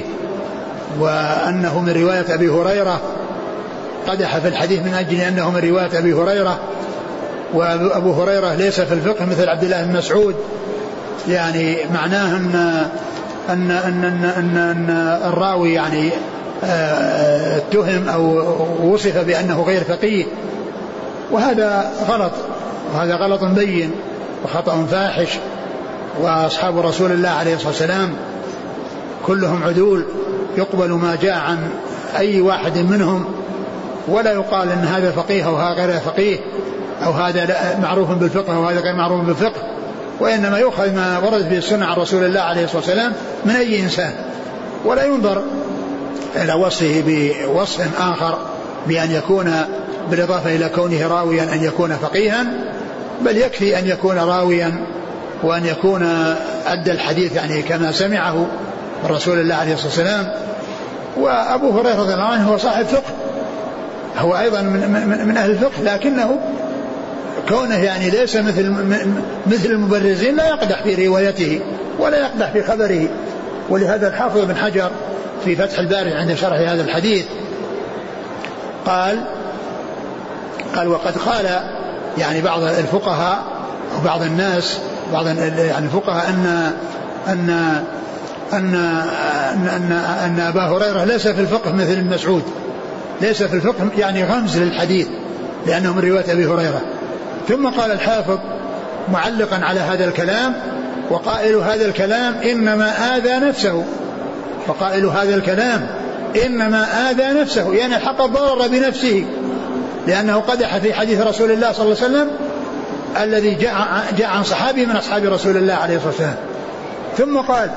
وأنه من رواية أبي هريرة، قدح في الحديث من أجل أنه من رواية أبي هريرة، وأبو هريرة ليس في الفقه مثل عبد الله بن مسعود، يعني معناه أن أن أن أن, أن, أن الراوي يعني اتهم أو وصف بأنه غير فقيه، وهذا غلط، وهذا غلط بين وخطأ فاحش. وأصحاب رسول الله عليه الصلاة والسلام كلهم عدول، يقبل ما جاء عن أي واحد منهم، ولا يقال أن هذا فقيه أو هذا غير فقيه، أو هذا معروف بالفقه وهذا غير معروف بالفقه، وإنما يؤخذ ما ورد في السنة عن رسول الله عليه الصلاة والسلام من أي إنسان، ولا ينظر إلى وصفه بوصف آخر بأن يكون بالإضافة إلى كونه راويا أن يكون فقيها، بل يكفي أن يكون راويا وأن يكون أدى الحديث يعني كما سمعه من رسول الله عليه الصلاة والسلام. وأبو هريرة رضي الله عنه هو صاحب فقه، هو أيضا من, من أهل الفقه، لكنه كونه يعني ليس مثل مثل المبرزين لا يقدح في روايته ولا يقدح في خبره. ولهذا الحافظ بن حجر في فتح الباري عند شرح هذا الحديث قال قال وقد قال يعني بعض الفقهاء وبعض الناس بعض يعني الفقهاء أن أن أن أن, أن, أن أبا هريرة ليس في الفقه مثل ابن مسعود، ليس في الفقه يعني غمز للحديث لأنه من رواية أبي هريرة. ثم قال الحافظ معلقا على هذا الكلام: وقائل هذا الكلام إنما آذى نفسه، وقائل هذا الكلام إنما آذى نفسه، يعني الحق ضرر بنفسه، لأنه قدح في حديث رسول الله صلى الله عليه وسلم الذي جاء, جاء عن صحابي من أصحاب رسول الله عليه الصلاة والسلام. ثم قال: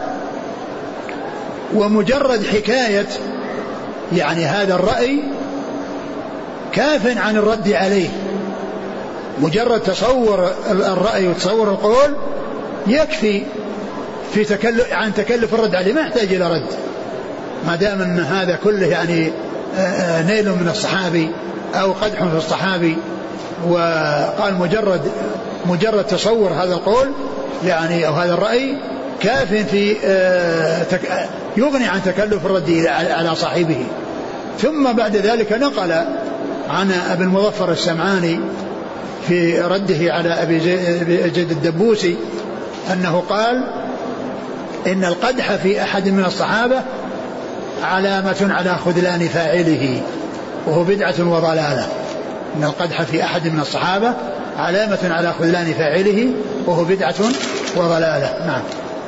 ومجرد حكاية يعني هذا الرأي كاف عن الرد عليه، مجرد تصور الرأي وتصور القول يكفي في تكلف عن تكلف الرد عليه، ما يحتاج إلى رد، ما دام أن هذا كله يعني نيل من الصحابي أو قدح في الصحابي. وقال مجرد مجرد تصور هذا القول يعني أو هذا الرأي كاف في يغني عن تكلف الرد على صاحبه. ثم بعد ذلك نقل عن أبي المظفر السمعاني في رده على أبي زيد الدبوسي أنه قال: إن القدح في أحد من الصحابة علامة على خذلان فاعله وهو بدعة وضلالة. إن القدح في أحد من الصحابة علامة على خذلان فاعله وهو بدعة وضلالة. نعم.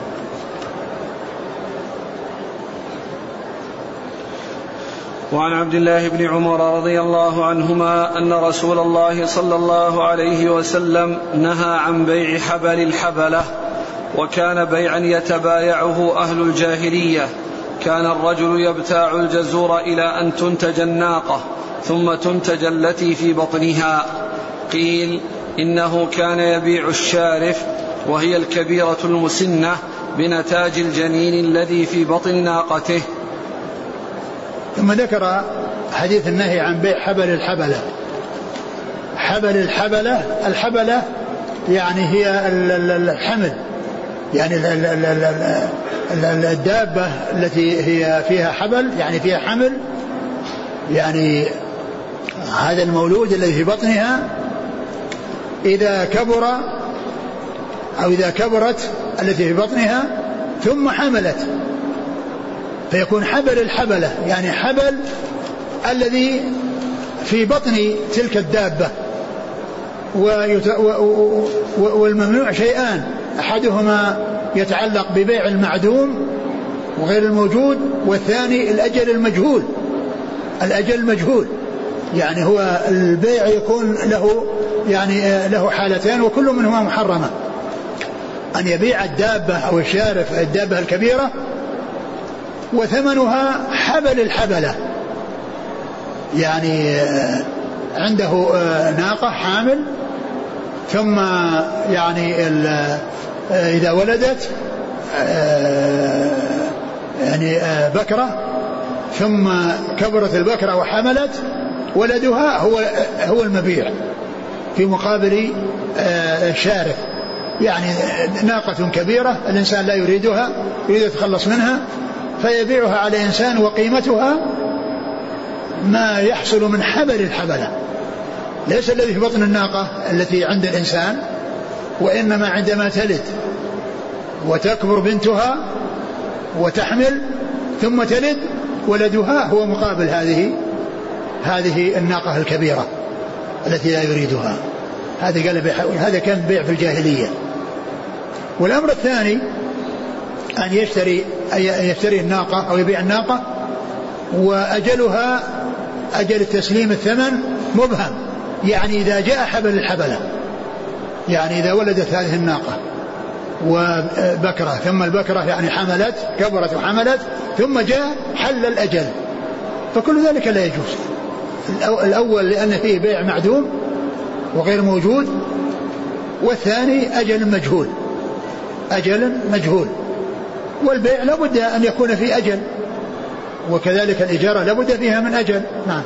وعن عبد الله بن عمر رضي الله عنهما أن رسول الله صلى الله عليه وسلم نهى عن بيع حبل الحبلة، وكان بيعا يتبايعه أهل الجاهلية. كان الرجل يبتاع الجزور إلى أن تنتج الناقة ثم تنتج التي في بطنها. قيل إنه كان يبيع الشارف وهي الكبيرة المسنة بنتاج الجنين الذي في بطن ناقته. ثم ذكر حديث النهي عن بيع حبل الحبلة. حبل الحبلة الحبلة يعني هي الحمل، يعني الدابة التي هي فيها حبل يعني فيها حمل، يعني هذا المولود الذي في بطنها إذا كبر أو إذا كبرت التي في بطنها ثم حملت فيكون حبل الحبلة، يعني حبل الذي في بطن تلك الدابة. والممنوع شيئان: أحدهما يتعلق ببيع المعدوم وغير الموجود، والثاني الأجل المجهول. الأجل المجهول يعني هو البيع يكون له يعني له حالتين وكل منهما محرمة: أن يبيع الدابة أو الشارف الدابة الكبيرة وثمنها حبل الحبلة، يعني عنده ناقة حامل ثم يعني إذا ولدت يعني بكرة ثم كبرت البكرة وحملت، ولدها هو هو المبيع في مقابل شارف، يعني ناقة كبيرة الإنسان لا يريدها، يريد يتخلص منها فيبيعها على إنسان وقيمتها ما يحصل من حبل الحبلة، ليس الذي في بطن الناقة التي عند الإنسان، وإنما عندما تلد وتكبر بنتها وتحمل ثم تلد ولدها هو مقابل هذه هذه الناقة الكبيرة التي لا يريدها. هذا قال هذا كان بيع في الجاهلية. والأمر الثاني أن يشتري يشتري الناقة أو يبيع الناقة وأجلها أجل التسليم الثمن مبهم، يعني إذا جاء حبل الحبلة، يعني إذا ولدت هذه الناقة وبكرة ثم البكرة يعني حملت كبرت وحملت ثم جاء حل الأجل، فكل ذلك لا يجوز. الأول لأن فيه بيع معدوم وغير موجود، والثاني أجل مجهول أجل مجهول والبيع لابد أن يكون فيه أجل، وكذلك الإجارة لابد فيها من أجل. نعم.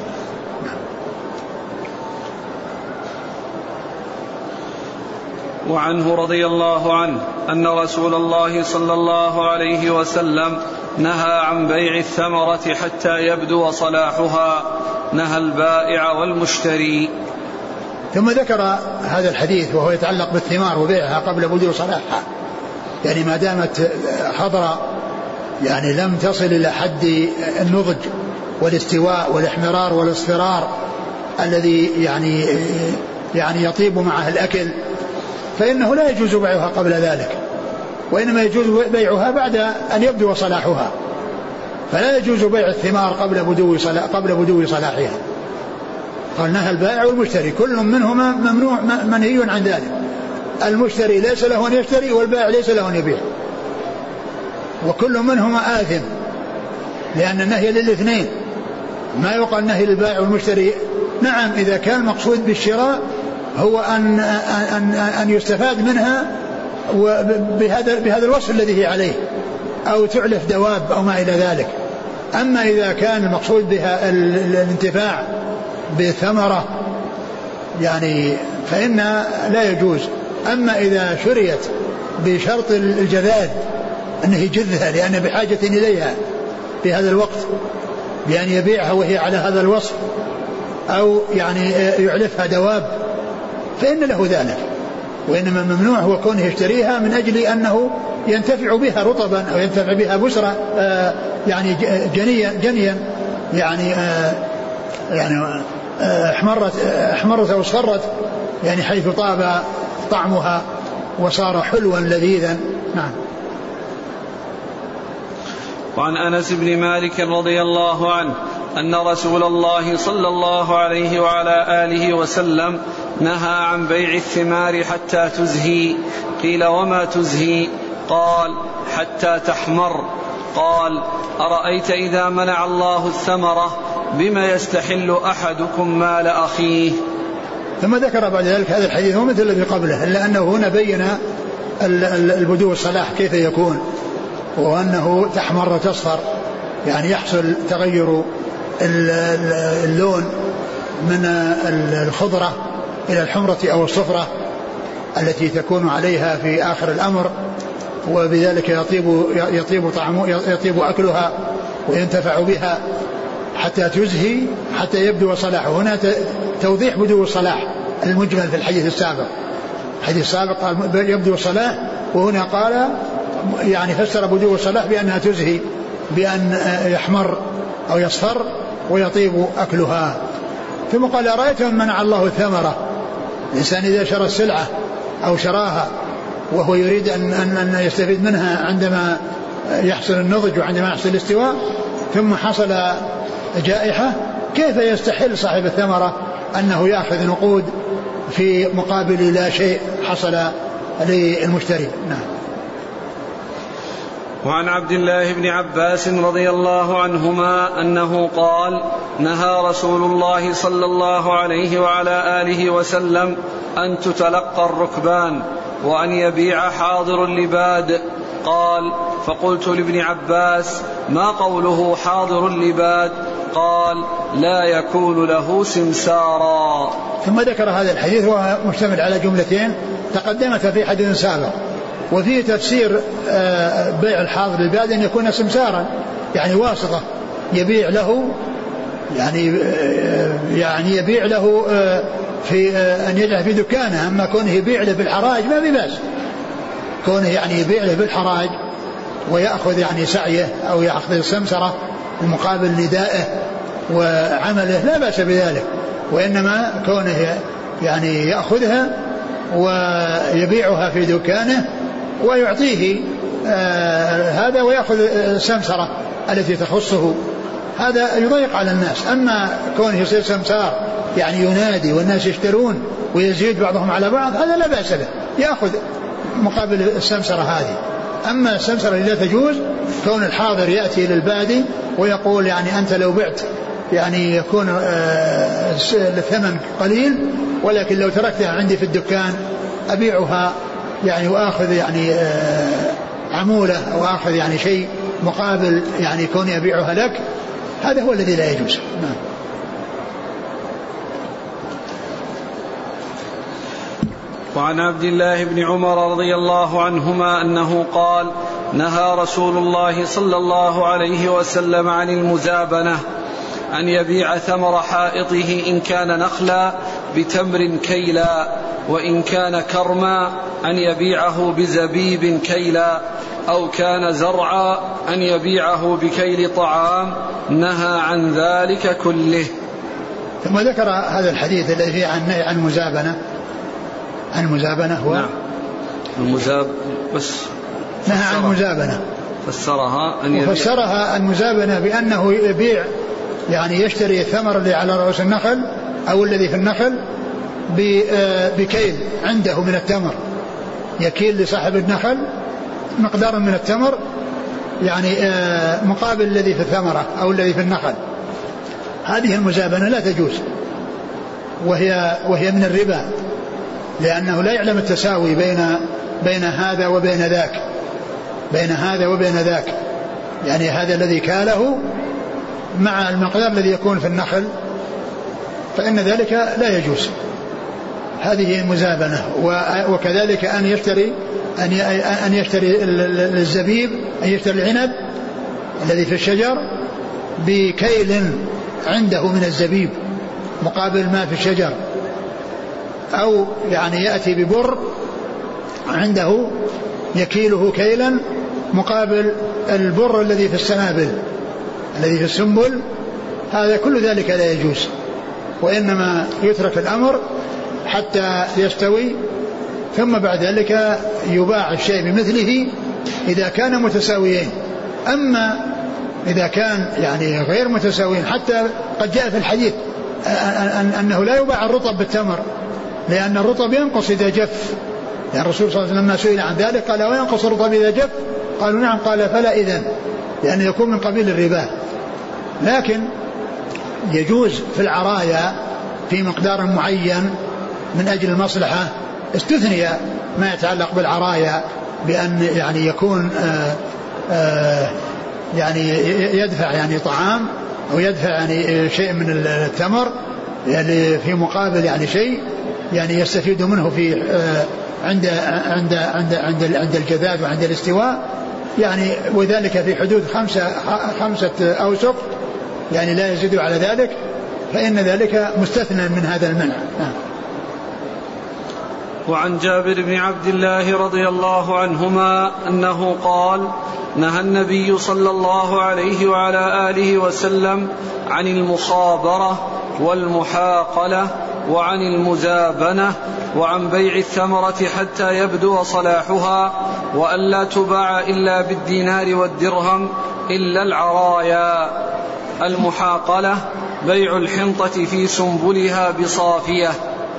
وعنه رضي الله عنه أن رسول الله صلى الله عليه وسلم نهى عن بيع الثمرة حتى يبدو صلاحها، نهى البائع والمشتري. ثم ذكر هذا الحديث وهو يتعلق بالثمار وبيعها قبل بدو صلاحها، يعني ما دامت حضرة يعني لم تصل إلى حد النضج والاستواء والإحمرار والاصفرار الذي يعني يعني يطيب معه الأكل، فإنه لا يجوز بيعها قبل ذلك، وإنما يجوز بيعها بعد أن يبدو صلاحها، فلا يجوز بيع الثمار قبل بدو صلاح قبل بدو صلاحها. قال نهى البائع والمشتري، كل منهما ممنوع منهي عن ذلك. المشتري ليس له أن يشتري والبائع ليس له أن يبيع، وكل منهما آثم، لأن النهي للاثنين، ما يقال نهي للبائع والمشتري. نعم إذا كان المقصود بالشراء هو أن أن أن يستفاد منها بهذا بهذا الوصف الذي هي عليه، أو تعلف دواب أو ما إلى ذلك. أما إذا كان المقصود بها الانتفاع بثمرة يعني فإن لا يجوز. أما إذا شريت بشرط الجذاذ أنه يجذها لأنه بحاجة إليها في هذا الوقت بأن يبيعها وهي على هذا الوصف، أو يعني يعلفها دواب، فإن له ذلك. وإنما الممنوع هو كونه يشتريها من أجل أنه ينتفع بها رطبا أو ينتفع بها بسرة آه يعني جنيا جنيا يعني آه يعني احمرت احمرت أو اصفرت، يعني حيث طاب طعمها وصار حلوا لذيذا. نعم. وعن أنس بن مالك رضي الله عنه أن رسول الله صلى الله عليه وعلى آله وسلم نهى عن بيع الثمار حتى تزهي. قيل وما تزهي؟ قال حتى تحمر. قال أرأيت إذا منع الله الثمرة بما يستحل أحدكم مال أخيه. ثم ذكر بعد ذلك هذا الحديث ومثل الذي قبله، إلا أنه هنا بين البدو الصلاح كيف يكون، وأنه تحمر وتصفر، يعني يحصل تغير اللون من الخضرة إلى الحمرة أو الصفرة التي تكون عليها في آخر الأمر، وبذلك يطيب يطيب طعمه يطيب أكلها وينتفع بها حتى تزهي حتى يبدو صلاحه. هنا توضيح بدو الصلاح المجمل في الحديث السابق. الحديث السابق قال يبدو صلاح، وهنا قال يعني فسر بدو الصلاح بأنها تزهي، بأن يحمر أو يصفر ويطيب أكلها. ثم قال أرأيت من منع الله الثمرة، الإنسان إذا شرى السلعة أو شراها وهو يريد أن, أن يستفيد منها عندما يحصل النضج وعندما يحصل الاستواء، ثم حصل جائحة، كيف يستحل صاحب الثمرة أنه يأخذ نقود في مقابل لا شيء حصل للمشتري؟ نعم. وعن عبد الله بن عباس رضي الله عنهما أنه قال نهى رسول الله صلى الله عليه وعلى آله وسلم أن تتلقى الركبان وأن يبيع حاضر اللباد. قال فقلت لابن عباس ما قوله حاضر اللباد؟ قال لا يكون له سمسارا. ثم ذكر هذا الحديث وهو مشتمل على جملتين تقدمت في حديث سابق، وفيه تفسير بيع الحاضر للباد أن يكون سمسارا يعني واسطة يبيع له، يعني يعني يبيع له في أن يجعل في دكانه. أما كونه يبيع له بالحراج ما بباس، كونه يعني يبيع له بالحراج ويأخذ يعني سعيه أو يأخذ السمسرة مقابل ندائه وعمله لا بأس بذلك، وإنما كونه يعني يأخذها ويبيعها في دكانه ويعطيه آه هذا ويأخذ السمسرة التي تخصه، هذا يضيق على الناس. أما كونه يصير سمسار يعني ينادي والناس يشترون ويزيد بعضهم على بعض هذا لا بأس به، يأخذ مقابل السمسرة هذه. أما السمسرة لا تجوز كون الحاضر يأتي للبادي ويقول يعني أنت لو بعت يعني يكون آه الثمن قليل، ولكن لو تركتها عندي في الدكان أبيعها يعني وآخذ يعني آه عمولة أو آخذ يعني شيء مقابل يعني كوني أبيعها لك، هذا هو الذي لا يجوز. نعم. وعن عبد الله بن عمر رضي الله عنهما أنه قال نهى رسول الله صلى الله عليه وسلم عن المزابنة، أن يبيع ثمر حائطه إن كان نخلا بتمر كيلا، وإن كان كرما أن يبيعه بزبيب كيلا، أو كان زرعا أن يبيعه بكيل طعام، نهى عن ذلك كله. ثم ذكر هذا الحديث الذي فيه عن عن المزابنة. عن المزابنة هو نعم. المزاب بس نهى عن المزابنة فسرها أن يبيع وفسرها المزابنة بأنه يبيع يعني يشتري الثمر اللي على رؤوس النخل أو الذي في النخل بكيل عنده من التمر، يكيل لصاحب النخل مقدار من التمر يعني مقابل الذي في الثمرة أو الذي في النخل. هذه المزابنة لا تجوز، وهي وهي من الربا، لأنه لا يعلم التساوي بين بين هذا وبين ذاك، بين هذا وبين ذاك، يعني هذا الذي كاله مع المقدار الذي يكون في النخل، فإن ذلك لا يجوز. هذه المزابنة. وكذلك أن يشتري أن يشتري الزبيب، أن يشتري العنب الذي في الشجر بكيل عنده من الزبيب مقابل ما في الشجر، أو يعني يأتي ببر عنده يكيله كيلا مقابل البر الذي في السنابل الذي في السنبل، هذا كل ذلك لا يجوز، وإنما يترك الأمر حتى يستوي، ثم بعد ذلك يباع الشيء بمثله إذا كان متساويين. أما إذا كان يعني غير متساويين، حتى قد جاء في الحديث أنه لا يباع الرطب بالتمر، لأن الرطب ينقص إذا جف، يعني الرسول صلى الله عليه وسلم لما سئل عن ذلك قال وينقص الرطب إذا جف؟ قالوا نعم، قال فلا إذن، لأنه يكون من قبيل الربا. لكن يجوز في العرايا في مقدار معين من أجل المصلحة، استثني ما يتعلق بالعرايا بأن يعني يكون آآ آآ يعني يدفع يعني طعام أو يدفع يعني شيء من التمر يعني في مقابل يعني شيء يعني يستفيد منه في عند عند عند عند عند الجذاذ وعند الاستواء، يعني وذلك في حدود خمسة خمسة أوسق، يعني لا يزيد على ذلك، فإن ذلك مستثنى من هذا المنع. وعن جابر بن عبد الله رضي الله عنهما أنه قال نهى النبي صلى الله عليه وعلى آله وسلم عن المخابرة والمحاقلة وعن المزابنة وعن بيع الثمرة حتى يبدو صلاحها، وألا تباع إلا بالدينار والدرهم إلا العرايا. المحاقلة بيع الحنطة في سنبلها بصافية.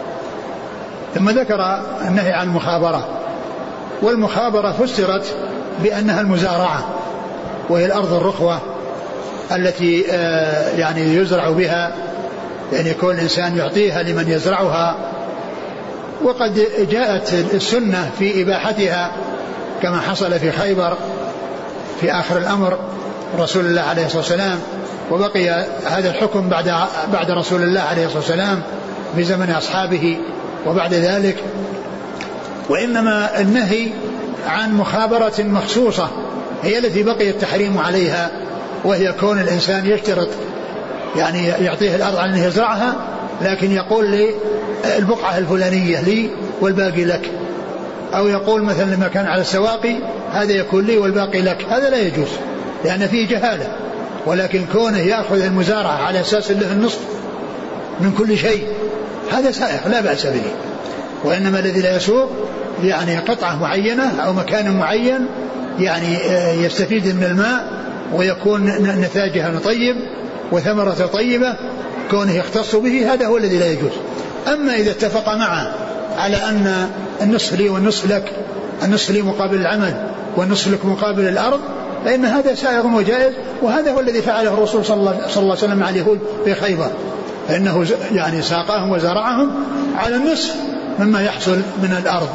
ثم ذكر النهي عن المخابرة، والمخابرة فسرت بأنها المزارعة، وهي الأرض الرخوة التي يعني يزرع بها، يعني يكون الإنسان يعطيها لمن يزرعها. وقد جاءت السنة في إباحتها كما حصل في خيبر في آخر الأمر رسول الله عليه الصلاة والسلام، وبقي هذا الحكم بعد بعد رسول الله عليه الصلاة والسلام في زمن أصحابه وبعد ذلك. وإنما النهي عن مخابرة مخصوصة هي التي بقي التحريم عليها، وهي كون الإنسان يشترط يعني يعطيه الأرض على أنه يزرعها، لكن يقول لي البقعة الفلانية لي والباقي لك، أو يقول مثلا لما كان على السواقي هذا يكون لي والباقي لك، هذا لا يجوز لأن فيه جهالة. ولكن كونه يأخذ المزارعة على أساس له النصف من كل شيء هذا سائغ لا بأس به. وإنما الذي لا يسوق يعني قطعة معينة أو مكان معين يعني يستفيد من الماء ويكون نتاجها طيب وثمرة طيبة كونه يختص به، هذا هو الذي لا يجوز. أما إذا اتفق معه على أن النصف لي والنصف لك، النصف لي مقابل العمل والنصف لك مقابل الأرض، فإن هذا سائغ وجائز. وهذا هو الذي فعله الرسول صلى الله عليه وسلم مع اليهود في خيبر، فإنه يعني ساقاهم وزرعهم على النصف مما يحصل من الأرض.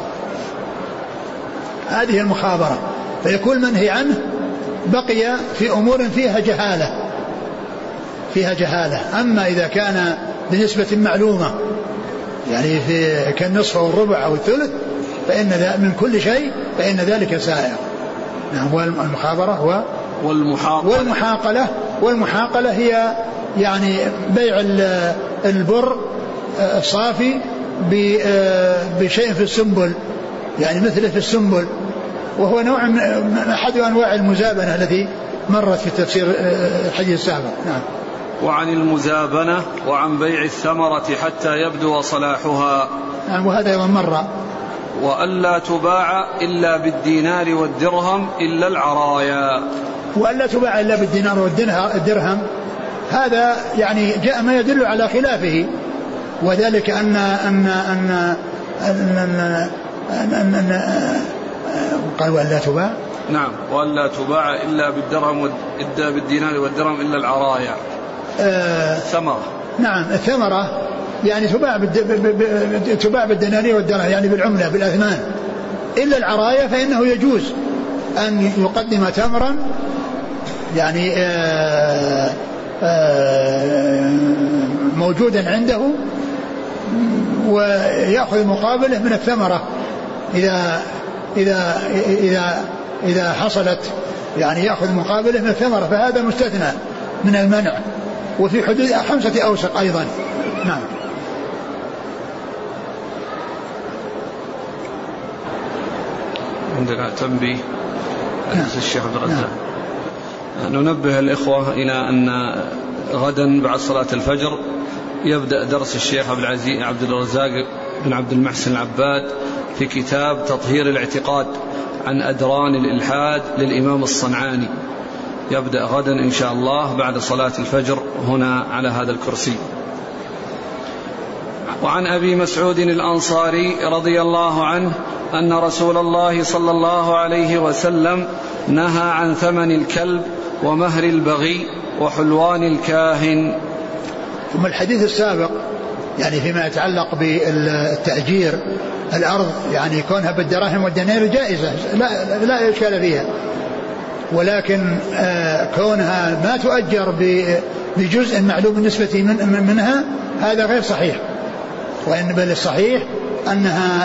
هذه المخابرة، فيكون منهي عنه بقي في أمور فيها جهالة فيها جهالة. أما إذا كان بنسبة معلومة يعني في كالنصف أو الربع أو الثلث فإن من كل شيء فإن ذلك سائغ. نعم. والمخابرة هو والمحاقلة والمحاقلة والمحاقلة هي يعني بيع البر الصافي بشيء في السنبل، يعني مثله في السنبل، وهو نوع من أحد أنواع المزابنة التي مرت في تفسير الحديث السابق. نعم. وعن المزابنة وعن بيع الثمرة حتى يبدو صلاحها. نعم. وهذا أيضا مر. وألا تباع إلا بالدينار والدرهم إلا العرايا. وألا تباع إلا بالدينار والدرهم، هذا يعني جاء ما يدل على خلافه، وذلك أن أن أن أن أن, أن, أن, أن قال وألا تباع. نعم. وألا تباع إلا بالدرهم إلا بالدينار والدرهم إلا العرايا. آه ثمرة. نعم. الثمرة يعني تباع تباع بالدنانير والدرهم يعني بالعملة بالأثمان، إلا العرايا فإنه يجوز أن يقدم تمرا يعني آآ آآ موجودا عنده ويأخذ مقابله من الثمرة إذا إذا إذا إذا حصلت، يعني يأخذ مقابله من الثمرة، فهذا مستثنى من المنع، وفي حدود خمسة أوسق أيضا. نعم. عندنا تنبيه الشيخ عبد الرزاق. ننبه الإخوة إلى أن غدا بعد صلاة الفجر يبدأ درس الشيخ عبد العزيز عبد الرزاق بن عبد المحسن العباد في كتاب تطهير الاعتقاد عن أدران الإلحاد للإمام الصنعاني. يبدأ غدا إن شاء الله بعد صلاة الفجر هنا على هذا الكرسي. وعن أبي مسعود الأنصاري رضي الله عنه أن رسول الله صلى الله عليه وسلم نهى عن ثمن الكلب ومهر البغي وحلوان الكاهن. ثم الحديث السابق يعني فيما يتعلق بالتأجير الأرض يعني كونها بالدراهم والدنانير جائزة لا, لا إشكال فيها، ولكن كونها ما تؤجر بجزء معلوم بالنسبة من منها هذا غير صحيح. وإن بل الصحيح أنها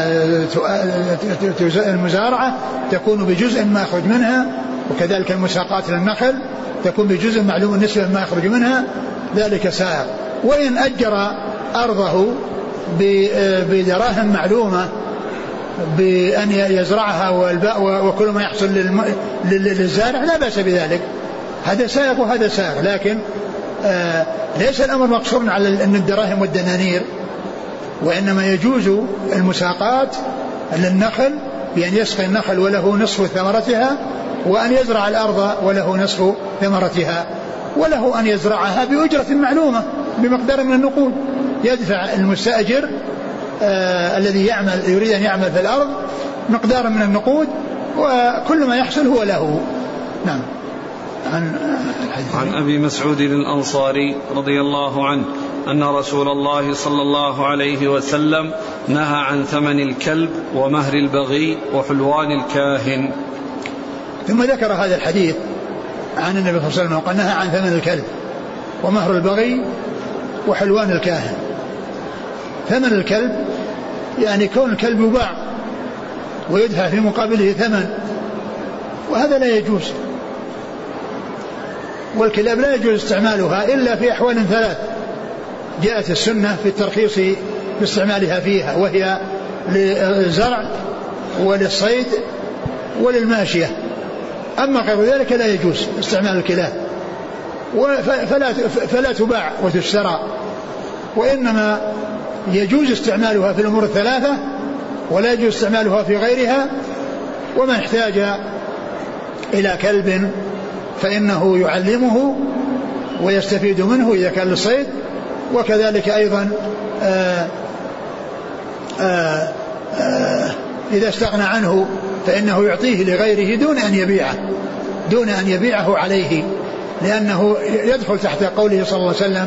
المزارعة تكون بجزء ما يخرج منها، وكذلك المساقات للنخل تكون بجزء معلوم النسبة ما يخرج منها، ذلك سائغ. وإن أجر أرضه بدراهم معلومة بأن يزرعها وكل ما يحصل للزارع لا بأس بذلك، هذا سائغ وهذا سائغ. لكن ليس الأمر مقصورا على أن الدراهم والدنانير، وإنما يجوز المساقات للنخل بأن يسقي النخل وله نصف ثمرتها، وأن يزرع الأرض وله نصف ثمرتها، وله أن يزرعها بأجرة معلومة بمقدار من النقود. يدفع المستأجر آه الذي يعمل يريد أن يعمل في الأرض مقدار من النقود وكل ما يحصل هو له. نعم. عن, عن أبي مسعود الأنصاري رضي الله عنه أن رسول الله صلى الله عليه وسلم نهى عن ثمن الكلب ومهر البغي وحلوان الكاهن. ثم ذكر هذا الحديث عن النبي صلى الله عليه وسلم قال نهى عن ثمن الكلب ومهر البغي وحلوان الكاهن. ثمن الكلب يعني كون الكلب يباع ويدفع في مقابله ثمن، وهذا لا يجوز. والكلاب لا يجوز استعمالها إلا في أحوال ثلاث جاءت السنة في الترخيص باستعمالها فيها، وهي للزرع وللصيد وللماشية. أما غير ذلك لا يجوز استعمال الكلاب، فلا, فلا تباع وتشترى، وإنما يجوز استعمالها في الأمور الثلاثة ولا يجوز استعمالها في غيرها. ومن احتاج إلى كلب فإنه يعلمه ويستفيد منه إذا كان للصيد، وكذلك أيضا آآ آآ آآ إذا استغنى عنه فإنه يعطيه لغيره دون أن يبيعه دون أن يبيعه عليه، لأنه يدخل تحت قوله صلى الله عليه وسلم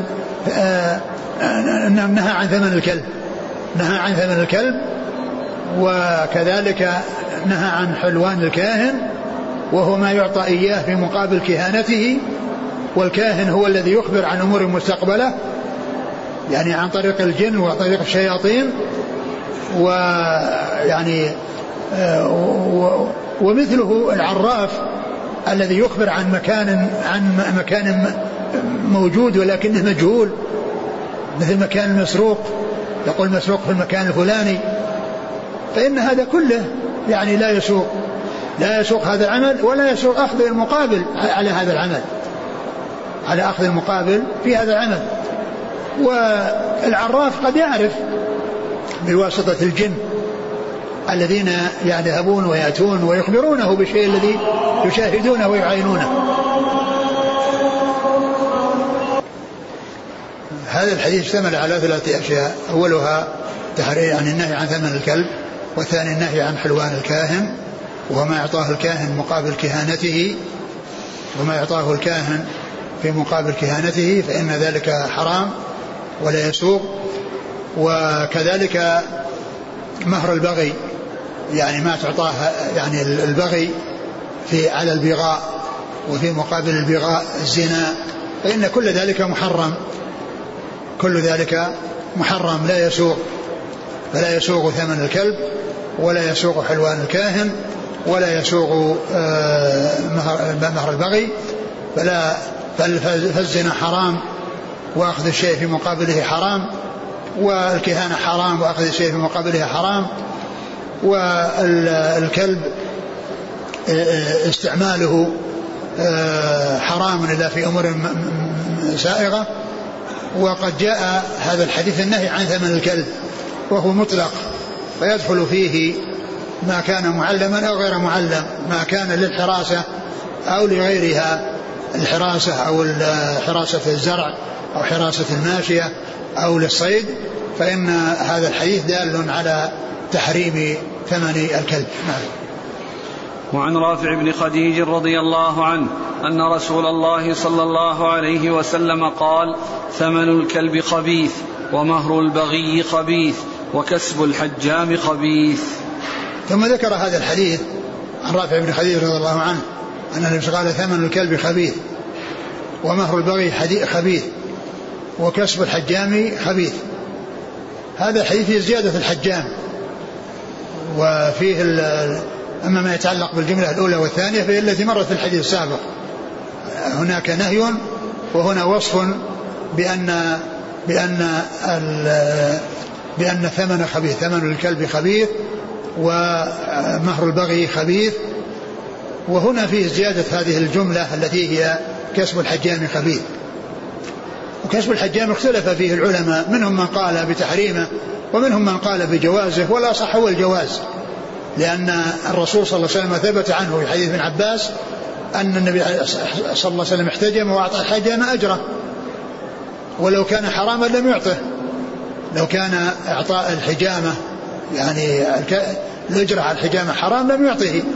نهى عن ثمن الكلب نهى عن ثمن الكلب وكذلك نهى عن حلوان الكاهن، وهو ما يعطى إياه في مقابل كهانته. والكاهن هو الذي يخبر عن أمور مستقبلة، يعني عن طريق الجن وطريق الشياطين، ويعني ومثله العراف الذي يخبر عن مكان عن مكان موجود ولكنه مجهول، مثل مكان المسروق، يقول مسروق في المكان الفلاني. فإن هذا كله يعني لا يسوق لا يسوق هذا العمل، ولا يسوق أخذ المقابل على هذا العمل على أخذ المقابل في هذا العمل. والعراف قد يعرف بواسطة الجن الذين يذهبون ويأتون ويخبرونه بالشيء الذي يشاهدونه ويعاينونه. هذا الحديث اشتمل على ثلاثة أشياء: أولها تحريم عن النهي عن ثمن الكلب، والثاني النهي عن حلوان الكاهن وما يعطاه الكاهن مقابل كهانته وما يعطاه الكاهن في مقابل كهانته فإن ذلك حرام ولا يسوق. وكذلك مهر البغي، يعني ما تعطاه يعني البغي في على البغاء وفي مقابل البغاء الزنا، فإن كل ذلك محرم كل ذلك محرم لا يسوق. فلا يسوق ثمن الكلب ولا يسوق حلوان الكاهن ولا يسوق مهر البغي، فلا فالزنا حرام وأخذ الشيء في مقابله حرام، والكهانة حرام وأخذ الشيء في مقابله حرام، والكلب استعماله حرام إلا في أمور سائغة. وقد جاء هذا الحديث النهي عن ثمن الكلب وهو مطلق، فيدخل فيه ما كان معلما أو غير معلم، ما كان للحراسة أو لغيرها، الحراسة أو حراسة الزرع أو حراسة الماشية أو للصيد، فإن هذا الحديث دال على تحريم ثمن الكلب. نعم. وعن رافع بن خديج رضي الله عنه أن رسول الله صلى الله عليه وسلم قال: ثمن الكلب خبيث ومهر البغي خبيث وكسب الحجام خبيث. ثم ذكر هذا الحديث عن رافع بن خديج رضي الله عنه أن النبي قال: ثمن الكلب خبيث ومهر البغي خبيث وكسب الحجام خبيث. هذا الحديث فيه زيادة الحجام، وفيه أما ما يتعلق بالجملة الأولى والثانية فهي التي مرت في الحديث السابق. هناك نهي وهنا وصف بأن بأن بأن ثمن خبيث، ثمن الكلب خبيث ومهر البغي خبيث. وهنا فيه زيادة هذه الجملة التي هي كسب الحجام خبيث. وكسب الحجام اختلف فيه العلماء، منهم من قال بتحريمه ومنهم من قال بجوازه، ولا صح هو الجواز، لأن الرسول صلى الله عليه وسلم ثبت عنه في حديث ابن عباس أن النبي صلى الله عليه وسلم احتجم وأعطى الحجام أجره، ولو كان حراما لم يعطه. لو كان إعطاء الحجامة يعني الأجرة على الحجامة حرام لم يعطه،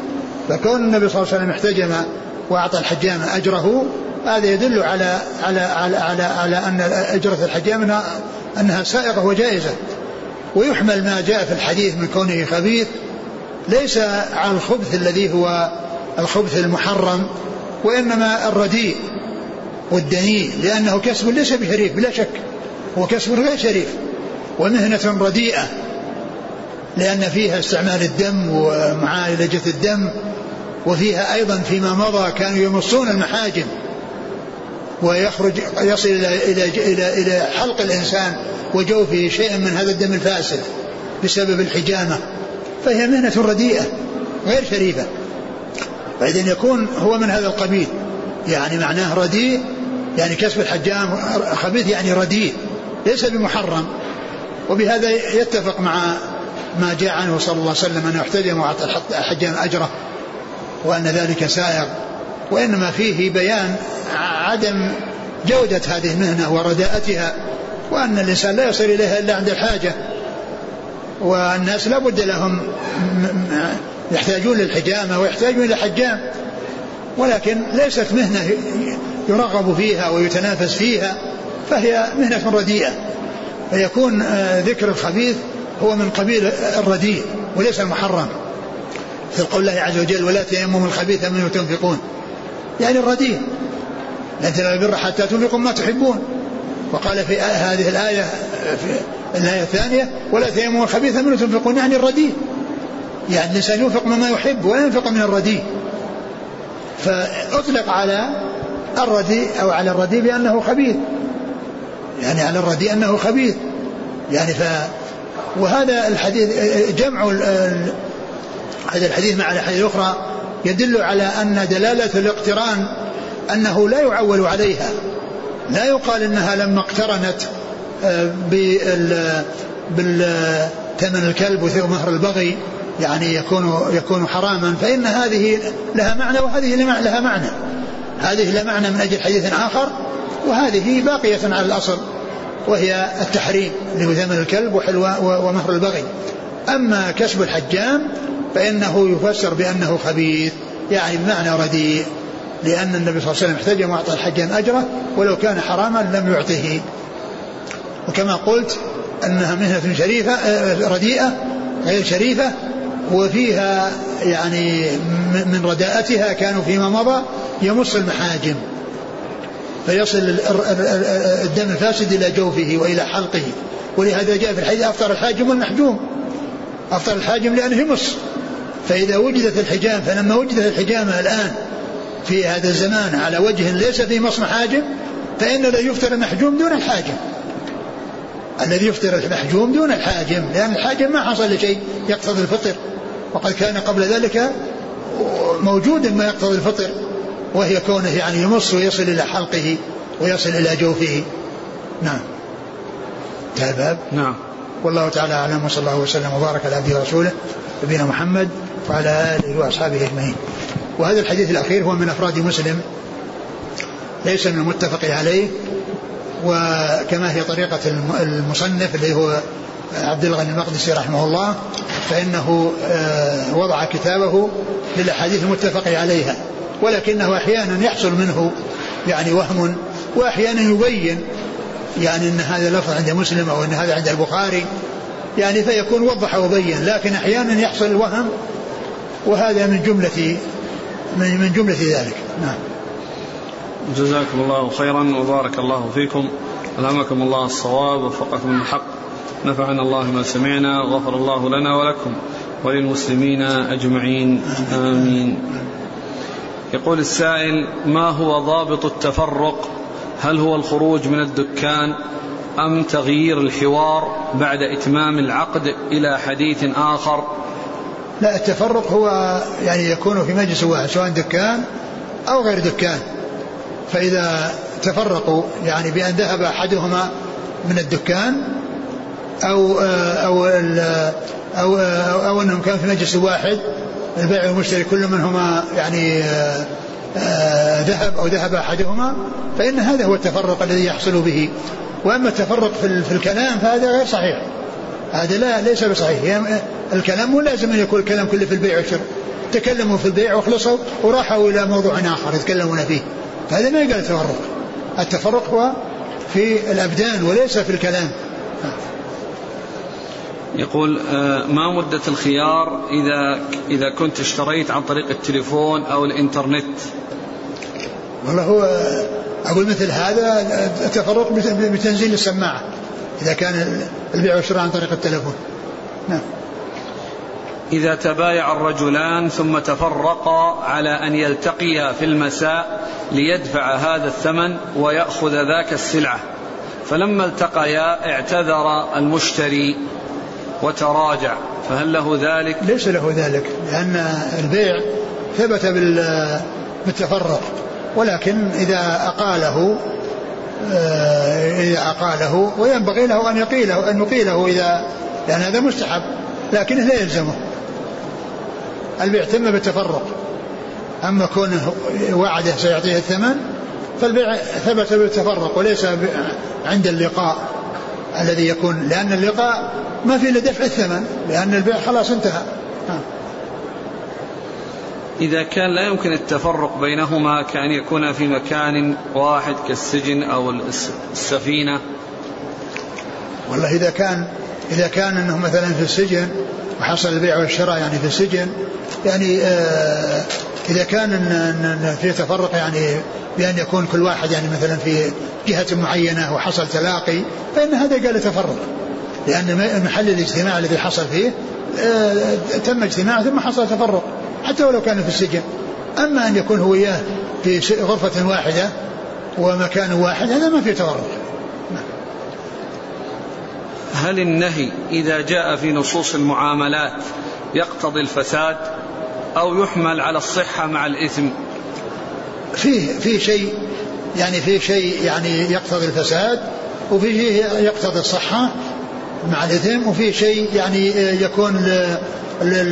فكون النبي صلى الله عليه وسلم احتجم وأعطى الحجام أجره هذا يدل على على على على, على أن أجرة الحجام أنها سائغة وجائزة. ويحمل ما جاء في الحديث من كونه خبيث ليس على الخبث الذي هو الخبث المحرم، وإنما الرديء والدنيء، لأنه كسب ليس بشريف بلا شك، هو كسب غير شريف ومهنة رديئة، لأن فيها استعمال الدم ومعالجة الدم، وفيها أيضا فيما مضى كانوا يمصون المحاجم ويخرج يصل إلى, إلى, إلى, إلى حلق الإنسان وجوفه شيء من هذا الدم الفاسد بسبب الحجامة، فهي مهنة رديئة غير شريفة. فإذن يكون هو من هذا القبيل، يعني معناه رديء، يعني كسب الحجام خبيث يعني رديء ليس بمحرم. وبهذا يتفق مع ما جاء عنه صلى الله عليه وسلم أنه احتجم وأعطى الحجام أجره، وأن ذلك سائغ، وإنما فيه بيان عدم جودة هذه المهنة ورداءتها، وأن الإنسان لا يصل إليها إلا عند الحاجة، والناس لا بد لهم يحتاجون للحجامة ويحتاجون إلى حجام، ولكن ليست مهنة يرغب فيها ويتنافس فيها، فهي مهنة رديئة، فيكون ذكر الخبيث هو من قبيل الرديء وليس المحرم. في قول الله عز وجل ولا تيمموا الخبيث منه تنفقون، يعني الرديء، لن تنالوا البر حتى تنفقوا ما تحبون. وقال في هذه الآية في الآية الثانية ولا تيمموا الخبيث منه تنفقون، يعني الرديء، يعني الإنسان ينفق مما يحب ولا ينفق من الرديء، فأطلق على الرديء أو على الرديء بأنه خبيث، يعني على الرديء أنه خبيث يعني ف وهذا الحديث جمع هذا الحديث مع الحديث الأخرى يدل على أن دلالة الاقتران أنه لا يعول عليها، لا يقال إنها لما اقترنت بالثمن الكلب ومهر البغي يعني يكون يكون حراما، فإن هذه لها معنى وهذه لها معنى، هذه لها معنى من أجل حديث آخر، وهذه باقية على الأصل وهي التحريم اللي هو ثمن الكلب ومهر البغي. أما كسب الحجام فإنه يفسر بأنه خبيث، يعني بمعنى رديء، لأن النبي صلى الله عليه وسلم احتجم وأعطى الحجام أجره، ولو كان حراما لم يعطه. وكما قلت أنها مهنة شريفة رديئة غير شريفة، وفيها يعني من رداءتها كانوا فيما مضى يمص المحاجم فيصل الدم الفاسد إلى جوفه وإلى حلقه، ولهذا جاء في الحديث أفطر الحاجم والمحجوم، أفطر الحاجم لأنه يمص، فإذا وجدت الحجام فلما وجدت الحجامة الآن في هذا الزمان على وجه ليس فيه مص محاجم، فإن الذي يفطر المحجوم دون الحاجم، الذي يفطر المحجوم دون الحاجم، لأن الحاجم ما حصل لشيء يقتضي الفطر، وقد كان قبل ذلك موجود ما يقتضي الفطر، وهي كونه يعني يمص ويصل إلى حلقه ويصل إلى جوفه. نعم. تاباب. نعم. والله تعالى أعلم، وصلى الله وسلم وبارك على عبده ورسوله نبينا محمد وعلى آله وأصحابه أجمعين. وهذا الحديث الأخير هو من أفراد مسلم، ليس من المتفق عليه، وكما هي طريقة المصنف اللي هو عبد الغني المقدسي رحمه الله، فإنه وضع كتابه للأحاديث المتفق عليها، ولكنه أحيانا يحصل منه يعني وهم، وأحيانا يبين يعني أن هذا لفظ عند مسلم أو أن هذا عند البخاري، يعني فيكون وضح وبين، لكن أحيانا يحصل الوهم، وهذا من جملة من جملة ذلك. نعم. جزاكم الله خيرا وبارك الله فيكم، ألهمكم الله الصواب ووفقكم الحق، نفعنا الله ما سمعنا، غفر الله لنا ولكم وللمسلمين أجمعين، آمين. يقول السائل: ما هو ضابط التفرق؟ هل هو الخروج من الدكان أم تغيير الحوار بعد إتمام العقد إلى حديث آخر؟ لا، التفرق هو يعني يكون في مجلس واحد سواء دكان أو غير دكان، فإذا تفرقوا يعني بأن ذهب أحدهما من الدكان أو أو أو, أو, أو أنهم كانوا في مجلس واحد البائع والمشتري كل منهما يعني ذهب أو ذهب أحدهما، فإن هذا هو التفرق الذي يحصل به. وأما التفرق في, في الكلام فهذا غير صحيح، هذا لا ليس بصحيح. الكلام مو لازم أن يكون الكلام كله في البيع والشراء. تكلموا في البيع وخلصوا وراحوا إلى موضوع آخر يتكلمون فيه، هذا ما يقال تفرق. التفرق هو في الأبدان وليس في الكلام. يقول ما مدة الخيار إذا إذا كنت اشتريت عن طريق التليفون أو الإنترنت؟ والله هو أقول مثل هذا التفرق بتنزيل السماعة إذا كان البيع والشراء عن طريق التليفون. نعم. إذا تبايع الرجلان ثم تفرقا على أن يلتقيا في المساء ليدفع هذا الثمن ويأخذ ذاك السلعة، فلما التقيا اعتذر المشتري وتراجع، فهل له ذلك؟ ليس له ذلك، لأن البيع ثبت بالتفرق، ولكن إذا أقاله إذا أقاله وينبغي له أن يقيله أن يقيله إذا، لأن هذا مستحب لكنه لا يلزمه. البيع تم بالتفرق، أما كونه وعده سيعطيه الثمن فالبيع ثبت بالتفرق وليس عند اللقاء الذي يكون، لأن اللقاء ما في إلا دفع الثمن، لأن البيع خلاص انتهى. إذا كان لا يمكن التفرق بينهما كأن يكون في مكان واحد كالسجن أو السفينة؟ والله إذا كان إذا كان أنه مثلا في السجن وحصل البيع والشراء يعني في السجن، يعني آه إذا كان إن في تفرق يعني بأن يكون كل واحد يعني مثلا في جهة معينة وحصل تلاقي، فإن هذا قال تفرق، لأن محل الاجتماع الذي حصل فيه آه تم اجتماع ثم حصل تفرق حتى ولو كان في السجن. أما أن يكون هو إياه في غرفة واحدة ومكان واحد هذا ما في تفرق. هل النهي إذا جاء في نصوص المعاملات يقتضي الفساد أو يحمل على الصحة مع الإثم؟ فيه في شيء يعني في شيء يعني يقتضي الفساد، وفي شيء يقتضي الصحة مع الإثم، وفي شيء يعني يكون ل ل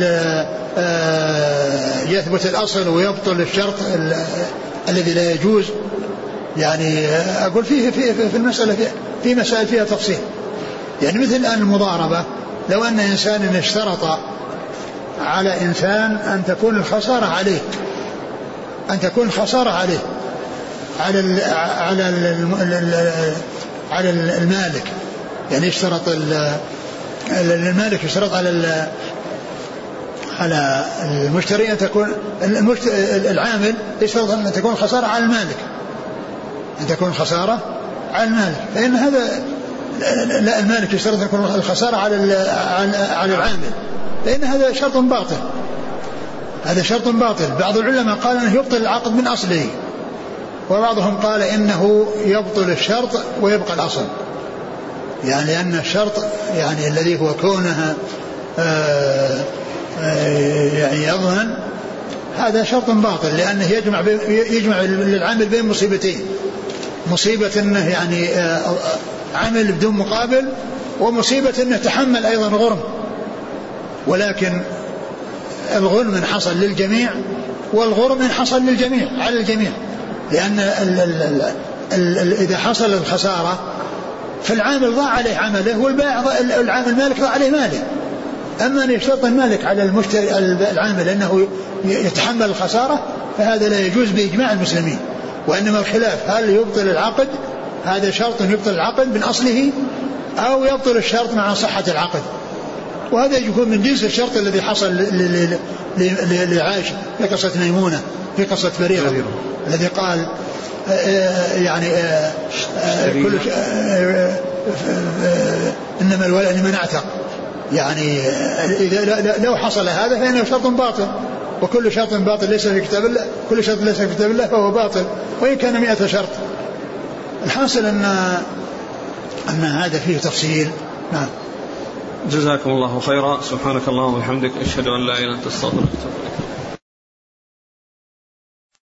يثبت الأصل ويبطل الشرط الذي لا يجوز. يعني أقول فيه في, في المسألة في, في مسائل فيها تفصيل، يعني مثل الآن المضاربة، لو أن إنسان اشترط على إنسان أن تكون الخسارة عليه أن تكون الخسارة عليه على ال على ال على المالك، يعني اشترط المالك يشترط على على المشتري أن تكون العامل يشترط أن تكون الخسارة على المالك أن تكون الخسارة على المالك، فإن هذا لا المالك يشترط أن تكون الخسارة على على العامل، فإن هذا شرط باطل هذا شرط باطل. بعض العلماء قال أنه يبطل العقد من أصله، وبعضهم قال إنه يبطل الشرط ويبقى الأصل، يعني أن الشرط يعني الذي هو كونها آآ آآ يعني يضمن هذا شرط باطل، لأنه يجمع يجمع للعامل بين مصيبتين، مصيبة أنه يعني عمل بدون مقابل، ومصيبة أنه تحمل أيضا غرم، ولكن الغرم إن حصل للجميع والغرم إن حصل للجميع على الجميع، لأن ال ال ال ال إذا حصل الخسارة فالعامل ضاع عليه عمله والبائع العامل المالك ضاع عليه ماله. أما أن يشترط المالك على المشتري العامل أنه يتحمل الخسارة فهذا لا يجوز بإجماع المسلمين، وإنما الخلاف هل يبطل العقد، هذا شرط يبطل العقد من أصله أو يبطل الشرط مع صحة العقد، وهذا يكون من جنس الشرط الذي حصل لعائش في قصة ميمونة في قصة بريرة الذي قال يعني كل إنما الولاء لمن اعتق، يعني إذا لو حصل هذا فإنه شرط باطل، وكل شرط باطل ليس في كتاب الله كل شرط ليس في كتاب الله فهو باطل وإن كان مئة شرط. الحاصل أن أن هذا فيه تفصيل. نعم. جزاكم الله خيرا. سبحانك اللهم وبحمدك أشهد أن لا إله إلا أنت أستغفرك.